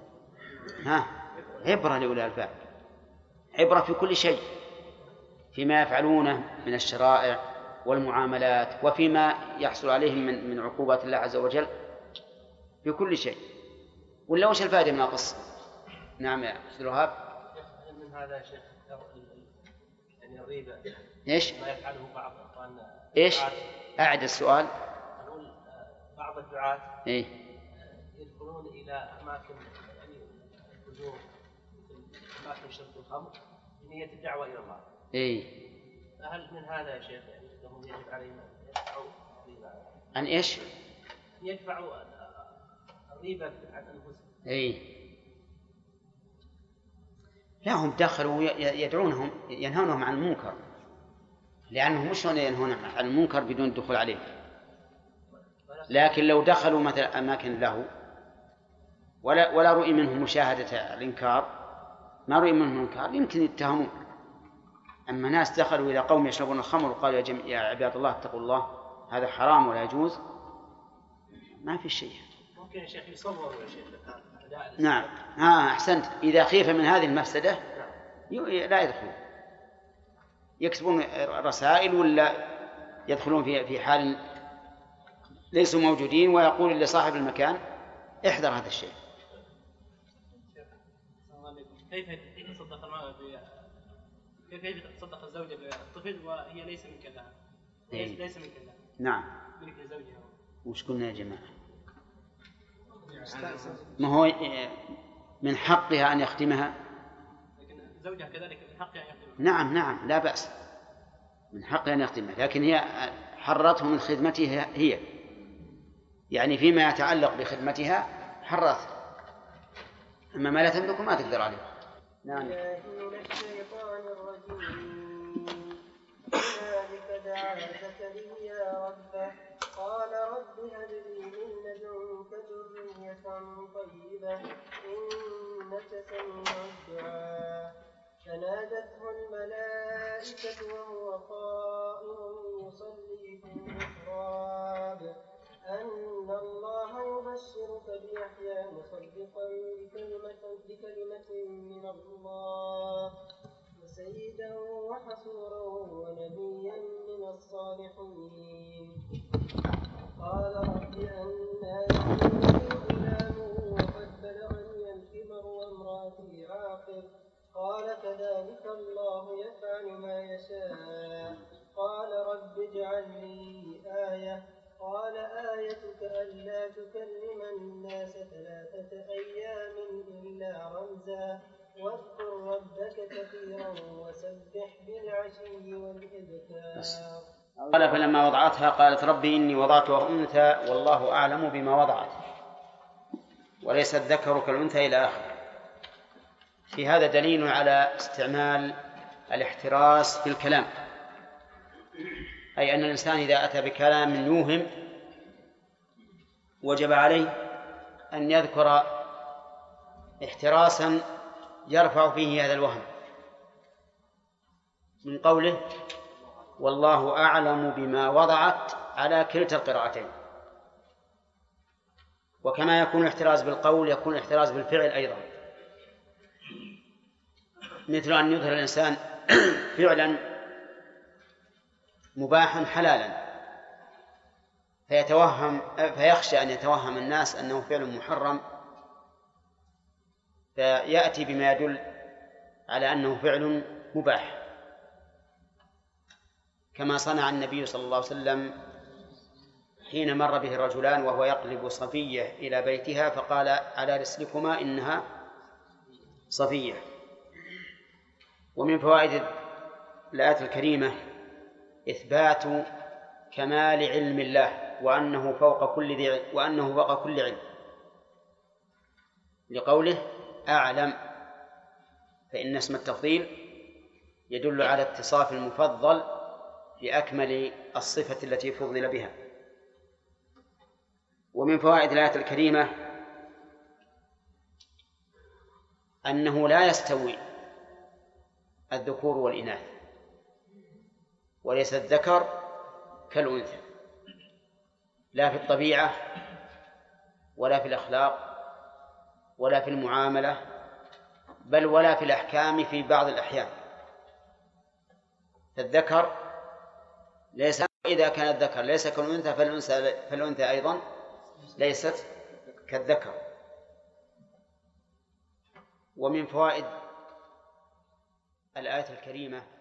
A: عبرة لأولي الألباب، عبرة في كل شيء، فيما يفعلونه من الشرائع والمعاملات وفيما يحصل عليهم من عقوبات الله عز وجل، في كل شيء. ولا وش الفائدة من القصة؟ نعم يا أستاذ الوهاب.
B: من هذا يا شيخ يعني الريبة
A: إيش؟
B: ما يفعله بعض أخواننا.
A: إيش؟ أعد السؤال.
B: أقول بعض الدعاة
A: إيه؟
B: يدخلون إلى أماكن يعني الفجور، أماكن شرب الخمر بنية الدعوة إلى الله.
A: إيه؟
B: فهل من هذا يا شيخ يعني أنهم يجب عليهم أن يدفعوا الريبة؟
A: عن إيش؟
B: يدفعوا الريبة عن أنفسهم.
A: إيه؟ لا، هم دخلوا يدعونهم ينهونهم عن المنكر، لأنهم مش ينهون عن المنكر بدون الدخول عليه. لكن لو دخلوا مثلا أماكن له ولا رؤي منهم مشاهدة الإنكار، ما رؤي منهم الإنكار، يمكن يتهمون. أما ناس دخلوا إلى قوم يشربون الخمر وقالوا يا عباد الله اتقوا الله هذا حرام ولا يجوز، ما في شيء.
B: ممكن يا شيخ يصوروا يا شيخ.
A: نعم. أحسنت. إذا خيف من هذه المفسدة لا يدخلون، يكتبون رسائل ولا يدخلون في حال ليسوا موجودين، ويقول لصاحب المكان احذر هذا الشيء.
B: كيف يتصدق المرأة كيف يتصدق الزوجة بالطفل وهي ليس من كلها؟ ليس من كلها.
A: نعم.
B: ملك لزوجها.
A: وش قلنا يا جماعة؟ ما هو من حقها أن يخدمها.
B: لكن زوجها كذلك من حقها أن يخدمها.
A: نعم نعم، لا بأس، من حقها أن يخدمها، لكن هي حرته من خدمتها هي، يعني فيما يتعلق بخدمتها حرته، أما ما لا تملك ما تقدر عليه. نعم.
E: من الشيطان الرجيم. هنالك دعا زكريا ربه قال رب هب لي من لدنك ذرية طيبة إنك سميع الدعاء. فنادته الملائكة وهو قائم يصلي في المحراب أن الله يبشرك بيحيى مصدقا بكلمة من الله وسيدا وحصورا ونبيا من الصالحين. قال رب أنى يكون لي غلام وقد بلغني الكبر وامرأتي عاقر. قال كذلك الله يفعل ما يشاء والعزى واذكر ربك كثيرا وسبح بالعشي والإبكار.
A: قال فلما وضعتها قالت ربي إني وضعتها أنثى والله أعلم بما وضعت وليس الذكر كالأنثى إلى آخره. في هذا دليل على استعمال الاحتراس في الكلام، أي أن الإنسان إذا أتى بكلام يوهم وجب عليه أن يذكر احتراسا يرفع فيه هذا الوهم، من قوله والله أعلم بما وضعت على كلتا القراءتين. وكما يكون الاحتراز بالقول يكون الاحتراز بالفعل أيضا، مثل أن يظهر الإنسان فعلا مباحا حلالا فيخشى أن يتوهم الناس أنه فعل محرم فيأتي بما يدل على أنه فعل مباح، كما صنع النبي صلى الله عليه وسلم حين مر به الرجلان وهو يقلب صفية إلى بيتها فقال على رسلكما إنها صفية. ومن فوائد الآية الكريمة إثبات كمال علم الله وأنه فوق كل علم، لقوله أعلم، فإن اسم التفضيل يدل على اتصاف المفضل بأكمل الصفة التي فضل بها. ومن فوائد الآية الكريمة أنه لا يستوي الذكور والإناث، وليس الذكر كالأنثى لا في الطبيعة ولا في الأخلاق ولا في المعاملة بل ولا في الأحكام في بعض الأحيان. فالذكر ليس، إذا كان الذكر ليس كالأنثى فالأنثى أيضا ليست كالذكر. ومن فوائد الآية الكريمة